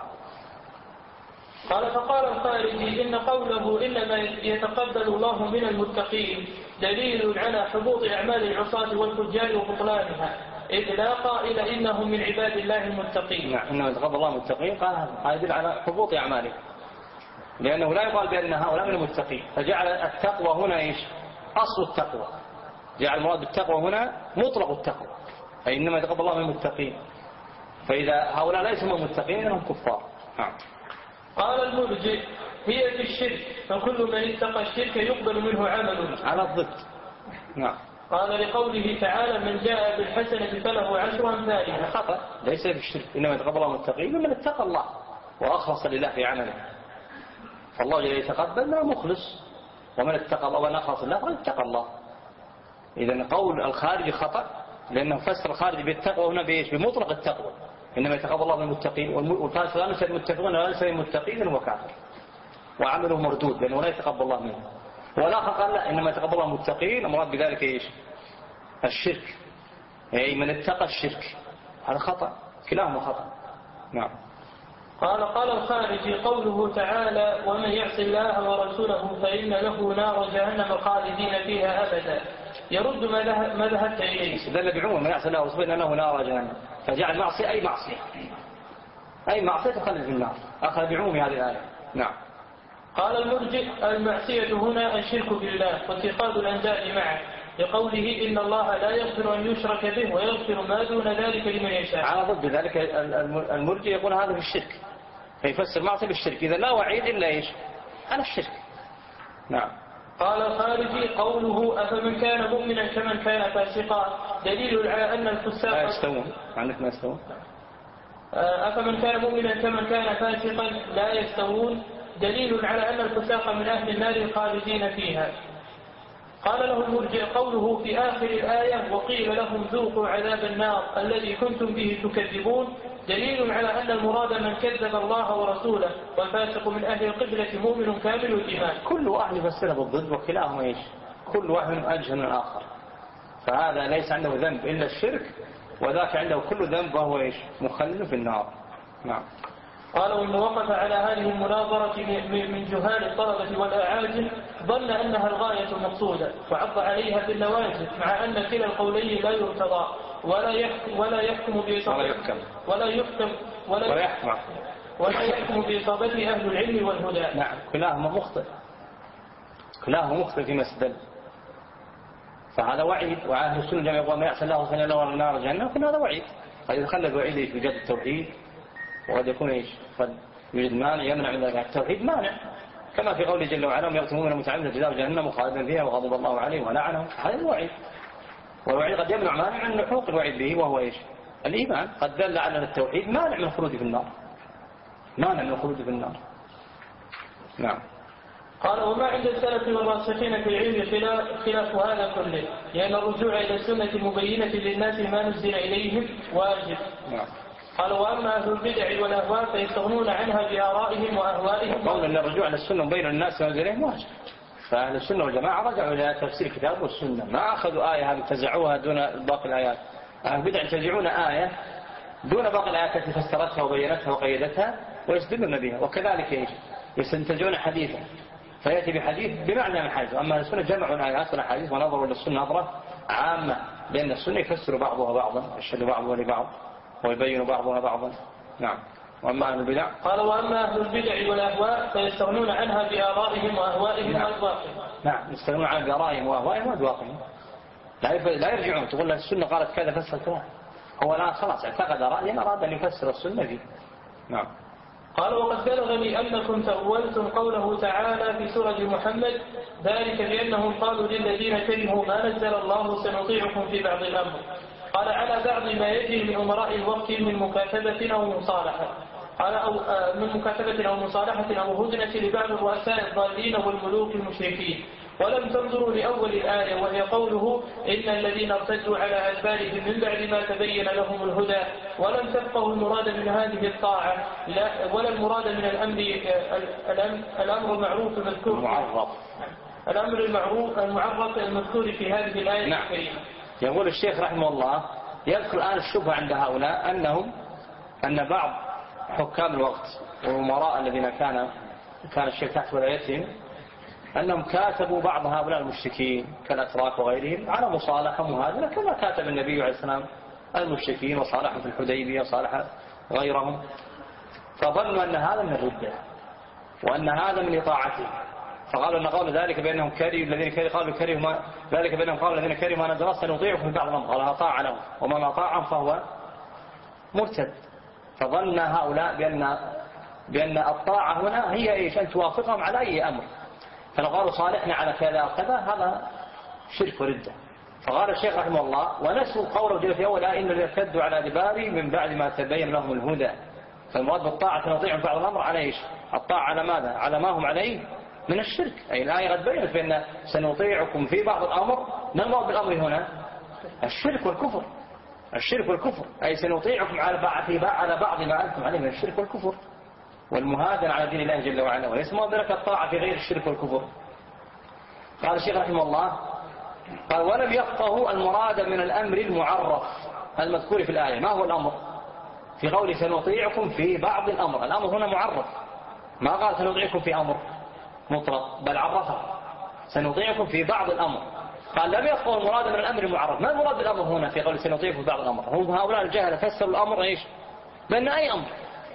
قال فقال الخارجي إن قوله إنما يتقبل الله من المتقين دليل على حبوط أعمال العصاة والفجار وبطلانها، إذ لا قائل إنهم من عباد الله المتقين. نعم، إنما يتقبل الله المتقين، قال هذا يدل على حبوط أعمالهم، لأنه لا يقال بأن هؤلاء من المتقين، فجعل التقوى هنا إيش؟ أصل التقوى، جعل المراد بالتقوى هنا مطلق التقوى، أي إنما يتقبل الله من المتقين، فإذا هؤلاء ليسوا من المتقين إنهم كفار. نعم. قال المرجئ هي في الشرك، فكل من اتقى الشرك يقبل منه عمله على الضد. نعم. قال لقوله تعالى من جاء بالحسنة فله 10 أمثالها. خطأ، ليس في الشرك، إنما يتقبل الله من المتقين ومن اتقى الله وأخلص لله في عمله، فالله جل يتقبل ما مخلص، ومن اتقى الله ومن أخلص لله فقد اتقى الله. إذن قول الخارج خطأ، لأنه فسر الخارج بالتقوى هنا بإيش؟ بمطلق التقوى، إنما يتقبل الله من المتقين، والكافر لا يسمى المتقين ولا يسمى المتقين هو كافر وعمله مردود لأنه لا يتقبل الله منه. والآخر قال لا، إنما يتقبل الله من المتقين، المراد بذلك إيش؟ الشرك، أي من اتقى الشرك، هذا خطأ، كلاهما خطأ. نعم. قال الخارجي قوله تعالى ومن يعص الله ورسوله فإن له نار جهنم خالدين فيها أبدا، يرد ما ذهبت إليه. دل بعموم من يعص الله ورسوله فإن له نار جهنم، فجعل معصية أي معصية تخلد في النار، أخذ بعموم هذه الآية. نعم. قال المرجئ المعصية هنا الشرك بالله واتخاذ الأنداد معه، لقوله إن الله لا يغفر أن يشرك به ويغفر ما دون ذلك لمن يشاء. على ضد ذلك المرجئ يقول هذا في الشرك، فيفسر معصية بالشرك، إذا لا وعيد إلا إيش؟ على الشرك. نعم. قال الخارجي قوله أفمن كان مؤمنا كمن كان فاسقا دليل على أن الفساق لا يستوون، عندك ما يستوون. أفمن كان مؤمنا كمن كان فاسقا لا يستوون دليل على أن الفساق من أهل النار خالدين فيها. قال له المرجئ قوله في آخر الآية وقيل لهم ذوقوا عذاب النار الذي كنتم به تكذبون دليل على أن المراد من كذب الله ورسوله، والفاسق من أهل القبلة مؤمن كامل الإيمان. كل أهل يفسر بالضد وكلاهما إيش؟ كل واحد أجهل من الآخر، فهذا ليس عنده ذنب إلا الشرك، وذاك عنده كل ذنب وهو إيش؟ مخلد في النار. نعم. قال ومن وقف على هذه المناظرة من جهال الطلبة والأعاجم ظن أنها الغاية المقصودة وعض عليها بالنواجذ، مع أن كلا القولين لا يرتضى ولا يحكم بإصابته أهل العلم والهدى. نعم، كلاهما مخطئ في مسدل، فهذا وعيد. وأهل السنة جميعا يقول ما يعصي الله فإن له نار جهنم، لكن هذا وعيد. قد يتخلى الوعيد في جد التوحيد، وقد يكون إيش؟ قد يوجد مانع يمنع من ذلك. التوحيد مانع، كما في قوله جل وعلا يقتلون المتعمدين جزاء جهنم خالدين فيها وغضب الله عليهم ولعنهم، هذا الوعيد. والوعيد قد يمنع مانع من حقوق الوعيد به، وهو إيش؟ الإيمان. قد دل على التوحيد مانع من الخلود في النار، نعم. قال وما عند السلف والراسخين في العلم خلاف هذا كله، لأن الرجوع إلى السنة مبينة للناس ما نزل إليهم واجب. نعم. قال وأما أهل البدع والأهواء فيستغنون عنها بآرائهم وأهوائهم. قول أن الرجوع إلى السنة مبين للناس ما نزل إليهم واجب، فأهل السنة والجماعة رجعوا إلى تفسير الكتاب والسنة، ما أخذوا آية انتزعوها دون باقي الآيات. أهل البدع ينتزعون آية دون باقي الآيات التي فسرتها وبينتها وقيدتها ويستدلون بها، وكذلك إيش؟ يستنتجون حديثا فيأتي بحديث بمعنى من حديث. أما السنة جمعوا الآيات والأحاديث ونظروا للسنة نظرة عامة، لأن السنة يفسر بعضها بعضا، يشهد بعضها لبعض ويبين بعضها بعضا. نعم. وأما أهل البدع قال وأما أهل البدع والأهواء فيستغنون عنها بآرائهم وأهوائهم وأذواقهم. نعم، يستغنون عنها بآرائهم وأهوائهم وأذواقهم، لا يرجعون تقول له السنة قالت كذا فسر كذا، هو الآن خلاص اعتقد رأيا أراد أن يفسر السنة فيه. نعم. قال وقد بلغني أنكم تأولتم قوله تعالى في سورة محمد ذلك بأنهم قالوا للذين كرهوا ما نزل الله سنطيعكم في بعض الأمر. قال على بعض ما يجري من أمراء الوقت من مكاتبة أو مصالحة، قال أو من مكاتبة أو مصالحة أو هدنة لبعض الرؤساء الضالين والملوك المشركين، ولم تنظروا لأول الآية وهي قوله إن الذين ارتدوا على أدبارهم من بعد ما تبين لهم الهدى، ولم تفقهوا المراد من هذه الطاعة ولا المراد من الأمر المعروف المذكور الأمر المعرف المذكور في هذه الآية الكريمة. يقول الشيخ رحمه الله يذكر الآن الشبهة عند هؤلاء أن بعض حكام الوقت والأمراء الذين كان الشيخ تحت ولايتهم أنهم كاتبوا بعض هؤلاء المشركين كالأتراك وغيرهم على مصالحة مهادنة كما كاتب النبي عليه السلام المشركين وصالحهم في الحديبية وصالح غيرهم، فظنوا أن هذا من الردة وأن هذا من إطاعته، فقالوا أن قول ذلك بأنهم كرهوا الذين كرهوا ما ذلك بأنهم قالوا الذين كرهوا ما نزل سنطيعكم في بعض الأمر، قال أطاع لهم ومن أطاعهم فهو مرتد. فظن هؤلاء بأن الطاعة هنا هي إيش؟ أن توافقهم على أي أمر، فلو قالوا صالحنا على كذا وكذا هذا شرك وردة. فقال الشيخ رحمه الله ونسوا قوله جل في أول إن الذين ارتدوا على أدبارهم من بعد ما تبين لهم الهدى. فالمراد بالطاعة نطيعهم في بعض الأمر على إيش؟ الطاعة على ماذا؟ على ما هم عليه من الشرك. أي الآية قد بينت بأن سنطيعكم في بعض الأمر. ما المراد بالأمر هنا؟ الشرك والكفر. الشرك والكفر، أي سنطيعكم على بعض ما أنتم عليه من الشرك والكفر والمهادنة على دين الله جل وعلا، وليس مراد لك الطاعة في غير الشرك والكفر. قال الشيخ رحمه الله قال ولم يفقهوا المراد من الأمر المعرف المذكور في الآية. ما هو الأمر؟ في قول سنطيعكم في بعض الأمر، الأمر هنا معرف، ما قال سنطيعكم في أمر مطلق، بل عرفه سنطيعكم في بعض الأمر. قال لم يفقهوا المراد من الأمر المعرف. ما المراد بالأمر هنا في قول سنطيعكم في بعض الأمر؟ هم هؤلاء الجهل فسروا الأمر إيش؟ بأن أي أمر،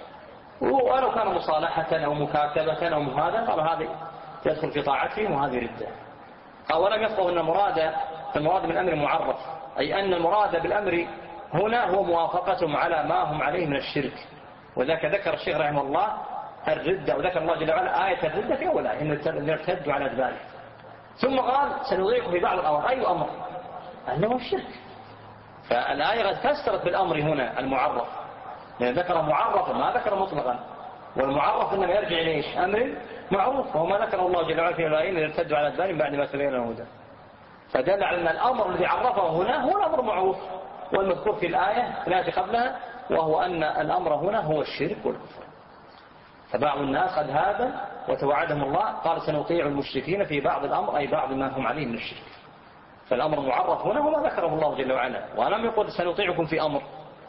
ولو كان مصالحة أو مكاتبة أو مهادنة قال هذه تدخل في طاعتهم وهذه ردة. قال ولم يفقهوا أن المراد من الأمر المعرف، أي أن المراد بالأمر هنا هو موافقتهم على ما هم عليه من الشرك. وذاك ذكر الشيخ رحمه الله الردة، وذكر الله جل وعلا آية الردة في أول آية إن ارتدوا على أدبارهم، ثم قال سنضيعكم في بعض الأمر. أي أمر؟ أنه الشرك. فالآية قد فسرت بالأمر هنا المعرف، لأن ذكر معرفا ما ذكر مطلقا، والمعرف إنما يرجع إليش؟ أمر معروف، وهو ما ذكر الله جل وعلا في الآيين إن ارتدوا على أدبارهم بعد ما تبين لهم الهدى. فدل على أن الأمر الذي عرفه هنا هو الأمر معروف والمذكور في الآية قبلها، وهو أن الأمر هنا هو الشرك والكفر. فبعض الناس قد هذا وتوعدهم الله قال سنطيع المشركين في بعض الأمر، أي بعض ما هم عليه من الشرك. فالأمر معرف هنا هو ما ذكره الله جل وعلا، ولم يقل سنطيعكم في أمر،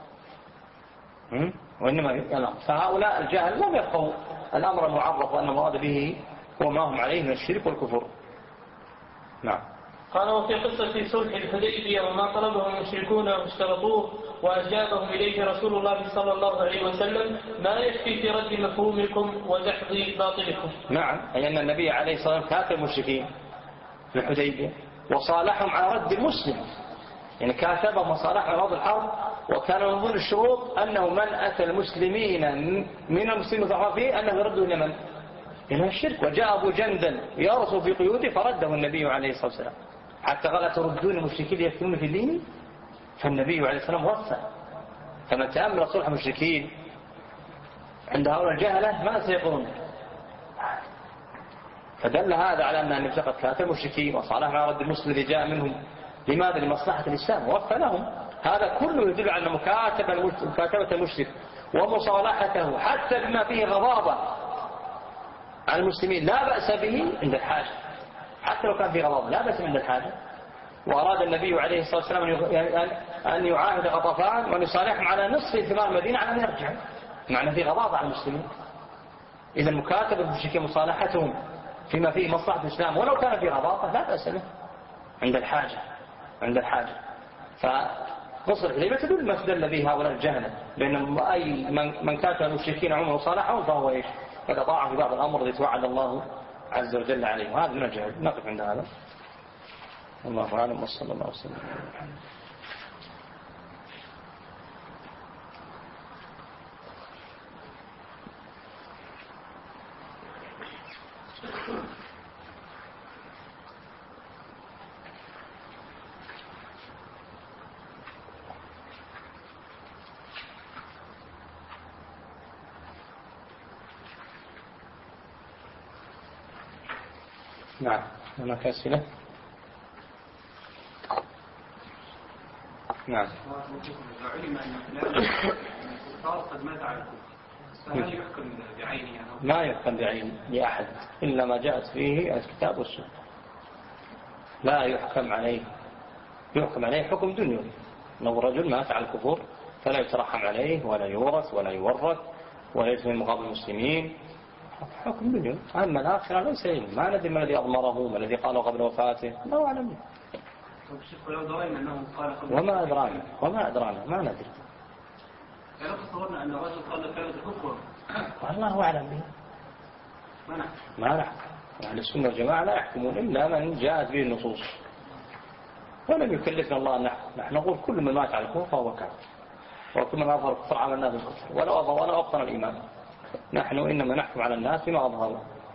وإنما الأمر. فهؤلاء الجاهل لم يفقهوا الأمر المعرف وأن المراد به هو ما هم عليه من الشرك والكفر. نعم. قال وفي قصة صلح الحديبية وما طلبه المشركون واشترطوه وأجابهم إليه رسول الله صلى الله عليه وسلم ما يكفي في رد مفهومكم ودحض باطلكم. نعم، أي أن النبي عليه الصلاة والسلام كاتب المشركين في الحديبية وصالحهم على رد المسلم، يعني كاتبهم وصالحهم على رد الحرب. وكان من ضمن الشروط أنه من أتى المسلمين من المسلمين فيه أنه يردوا إلى من؟ إلى الشرك. وجاء أبو جندل يرسل في قيوده فرده النبي عليه الصلاة والسلام، حتى قال تردون المشركين يفتنون في الدين. فالنبي عليه الصلاة والسلام وصى. فمن تأمل صلح المشركين عند هؤلاء الجهلة ما سيقولون. فدل هذا على أن النبي قد كاتب المشركين وصالحهم على رد المسلم الذي جاء منهم. لماذا؟ لمصلحة الإسلام ووفى لهم. هذا كله يدل على مكاتبة المشرك ومصالحته حتى بما فيه غضاضة على المسلمين لا بأس به عند الحاجة، حتى لو كان فيه غضاضة لا بأس عند الحاجة. وأراد النبي عليه الصلاة والسلام أن يعاهد غطفان وأن يصالحهم على نصف ثمار المدينة على أن يرجعوا، معنى فيه غضاضة على المسلمين. إذا مكاتبة المشركين مصالحتهم فيما فيه مصلحة الإسلام ولو كان فيه غضاضة لا بأس به عند الحاجة. فقصة الحديبية تدل ما استدل به هؤلاء الجهلة بأن أي من كاتب المشركين عمره وصالحهم فهو إيش؟ قد أطاع في بعض الأمر الذي توعد الله عز وجل عليه، وهذا من الجهل. نقف عند هذا. الله أعلم وصلى الله وسلم. نعم، هناك أسئلة. نعم. علم أن الكفار قد مات على الكفر، فهل يحكم بعينه؟ ما يحكم بعينه لأحد إلا ما جاءت فيه الكتاب والسنة. لا يحكم عليه، يحكم عليه حكم دنيوي. لو رجل مات على الكفر فلا يترحم عليه ولا يورث ولا يورث ولا يدفن مقابل المسلمين، حكم دنيوي. أما الآخرة ليس علم، ما ندري ما الذي أضمره ما الذي قاله قبل وفاته، لا أعلم. ولو درينا أنه قال وما أدرانا ما ندري. لو تصورنا أن الرجل قال كلمة الكفر والله أعلم به. ما نحكم. أهل السنة والجماعة لا يحكمون إلا من جاءت به النصوص، ولم يكلفنا الله أن نحكم. نحن نقول كل من مات على الكفر فهو كافر، وكل من أظهر الكفر عملنا بالكفر ولا أبطن الإيمان. نحن إنما نحكم على الناس بما أظهروا،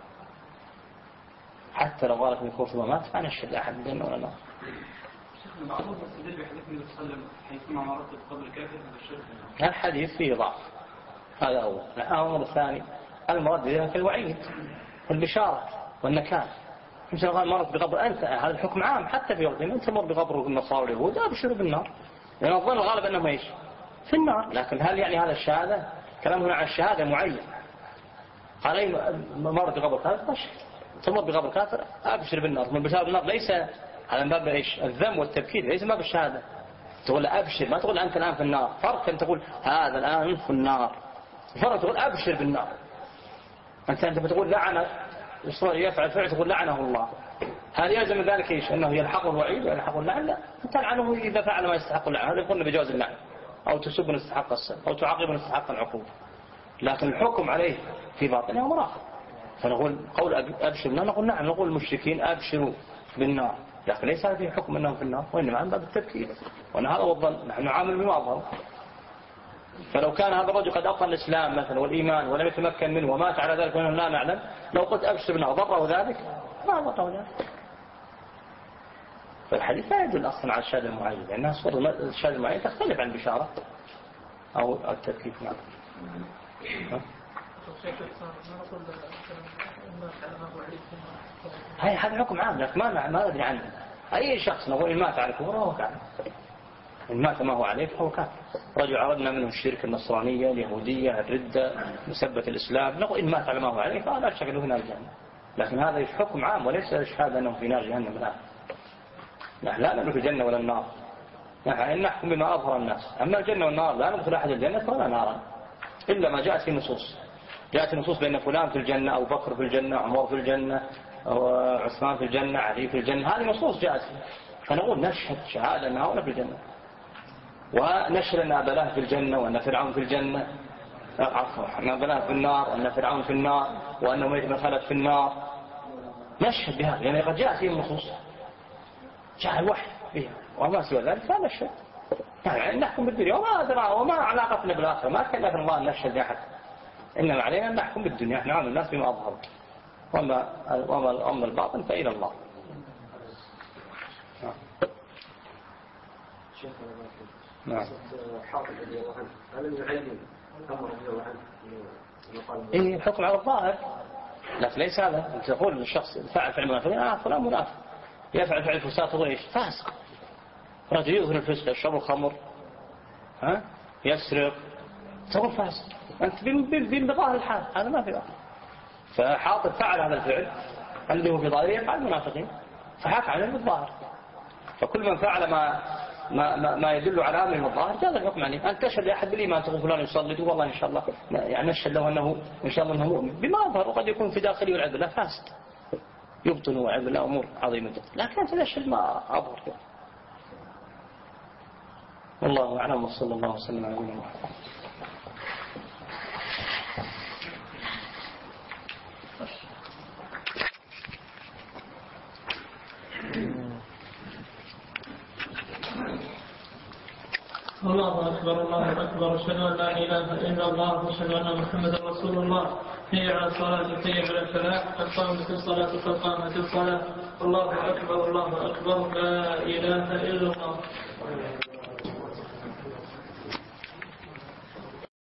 حتى لو قالت من الكفر ومات فنشهد أحد بالجنة ولا النار. بعضهم يستدل بحديث النبي صلى الله عليه وسلم حيثما مرت قبل كافر بالشرك. الحديث فيه ضعف، هذا أول. الأمر الثاني المراد بها في الوعيد والبشارة والنكال. مثل قال مرت بقبر أنت، هذا الحكم عام حتى في وقتهم. أنت مر بقبر النصارى واليهود أبشروا بالنار، لأن الظن الغالب أنهم إيش في النار. لكن هل يعني هذا الشهادة؟ كلام هنا عن الشهادة معين. قال أي مرت بقبر كافر تمر بقبر كافر أبشر بالنار. من البشارة بالنار ليس على باب إيش الذم والتبكير، ليس باب الشهادة. تقول أبشر، ما تقول أنت الآن في النار. فرق أن تقول هذا الآن في النار، فرق تقول أبشر بالنار. أنت بتقول لعنة يفعل فعل تقول لعنه الله، هل يلزم ذلك إيش أنه يلحقه الوعيد ويلحقه اللعن؟ لا، تلعنه إذا فعل ما يستحق اللعن، هذا يقولنا بجواز اللعن، أو تسب من استحق السب، أو تعاقب من استحق العقوبة. لكن الحكم عليه في باطنه أمر آخر. فنقول قول أبشر بالنار، نقول نعم، نقول المشركين أبشروا بالنار، لكن ليس هذا حكم أنهم في النار، وإنما عن باب التذكير، وأن هذا والظن نحن نعامل بما أظهر. فلو كان هذا الرجل قد أبطل الإسلام مثلا والإيمان ولم يتمكن منه ومات على ذلك ونحن لا نعلم، لو قلت أبشر بالنار ضره ذلك؟ ما ضره ذلك. فالحديث لا يدل أصلا على الشهادة المعين، لأنها صورة الشهادة المعين تختلف عن البشارة أو التذكير. نعم. هذا حكم عام، لكن ما ندري عنه. أي شخص نقول إن مات على الكفر فهو كافر، إن مات ما هو عليه فهو كافر. رجل عرضنا منه الشرك، النصرانية، اليهودية، الردة، مسبة الإسلام، نقول إن مات على ما هو عليه فلا شك له في نار جهنم. لكن هذا حكم عام وليس شهادة أنه في نار جهنم الآن. نحن لا ندخل الجنة ولا النار، نحن نحكم بما أظهر الناس. أما الجنة والنار لا ندخل أحد الجنة ولا نارا إلا ما جاءت في النصوص. جاءت النصوص بأن فلان في الجنة، أو بكر في الجنة، عمر في الجنة، وعثمان في الجنة، علي في الجنة، هذه نصوص جاءت. فنقول نشهد شهادة أن هؤلاء في الجنة، ونشهد أن أبلاه في الجنة، وأن فرعون في الجنة، عفوا أن أبلاه في النار، وأن فرعون في النار، وأن أمية بن خلف في النار. نشهد بهذا يعني قد جاءت فيه النصوص، جاء الوحي فيها، وما سوى ذلك فلا نشهد. يعني نحكم بالدنيا وما علاقتنا بالآخرة، ما كان لكن الله نشهد لأحد، إنما علينا أن نحكم بالدنيا. نحن نعامل الناس بما أظهر، وما الباطن فإلى الله. نعم. إيه الحكم على الظاهر، لكن ليس هذا. تقول للشخص فعل فعل منافق، فلان منافق يفعل فعل فساد، تقول إيش؟ فاسق. رجل يظهر الفسق، يشرب الخمر، يسرق، تقول فاسق. أنت بظاهر الحال، هذا ما في ظاهر. فحاطب فعل هذا الفعل اللي هو في ظاهره يفعل المنافقين، فحاك عليه بالظاهر. فكل من فعل ما يدل على أمر من الظاهر جاز الحكم عليه. أن تشهد لأحد بالإيمان، تقول فلان يصلي، والله إن شاء الله يعني نشهد له أنه إن شاء الله أنه مؤمن بما أظهر، وقد يكون في داخله والعياذ بالله فاسد يبطن والعياذ بالله أمور عظيمة جدا، لكن أنت تشهد ما أظهر. والله أعلم، وصلى الله وسلم على نبينا محمد. الله أكبر الله أكبر، أشهد أن لا إله إلا الله وأشهد أن محمدا رسول الله. هي على الصلاة، هي على الفلاح، قد قامت الصلاة، قد قامت الصلاة. الله أكبر الله أكبر، لا إله إلا الله.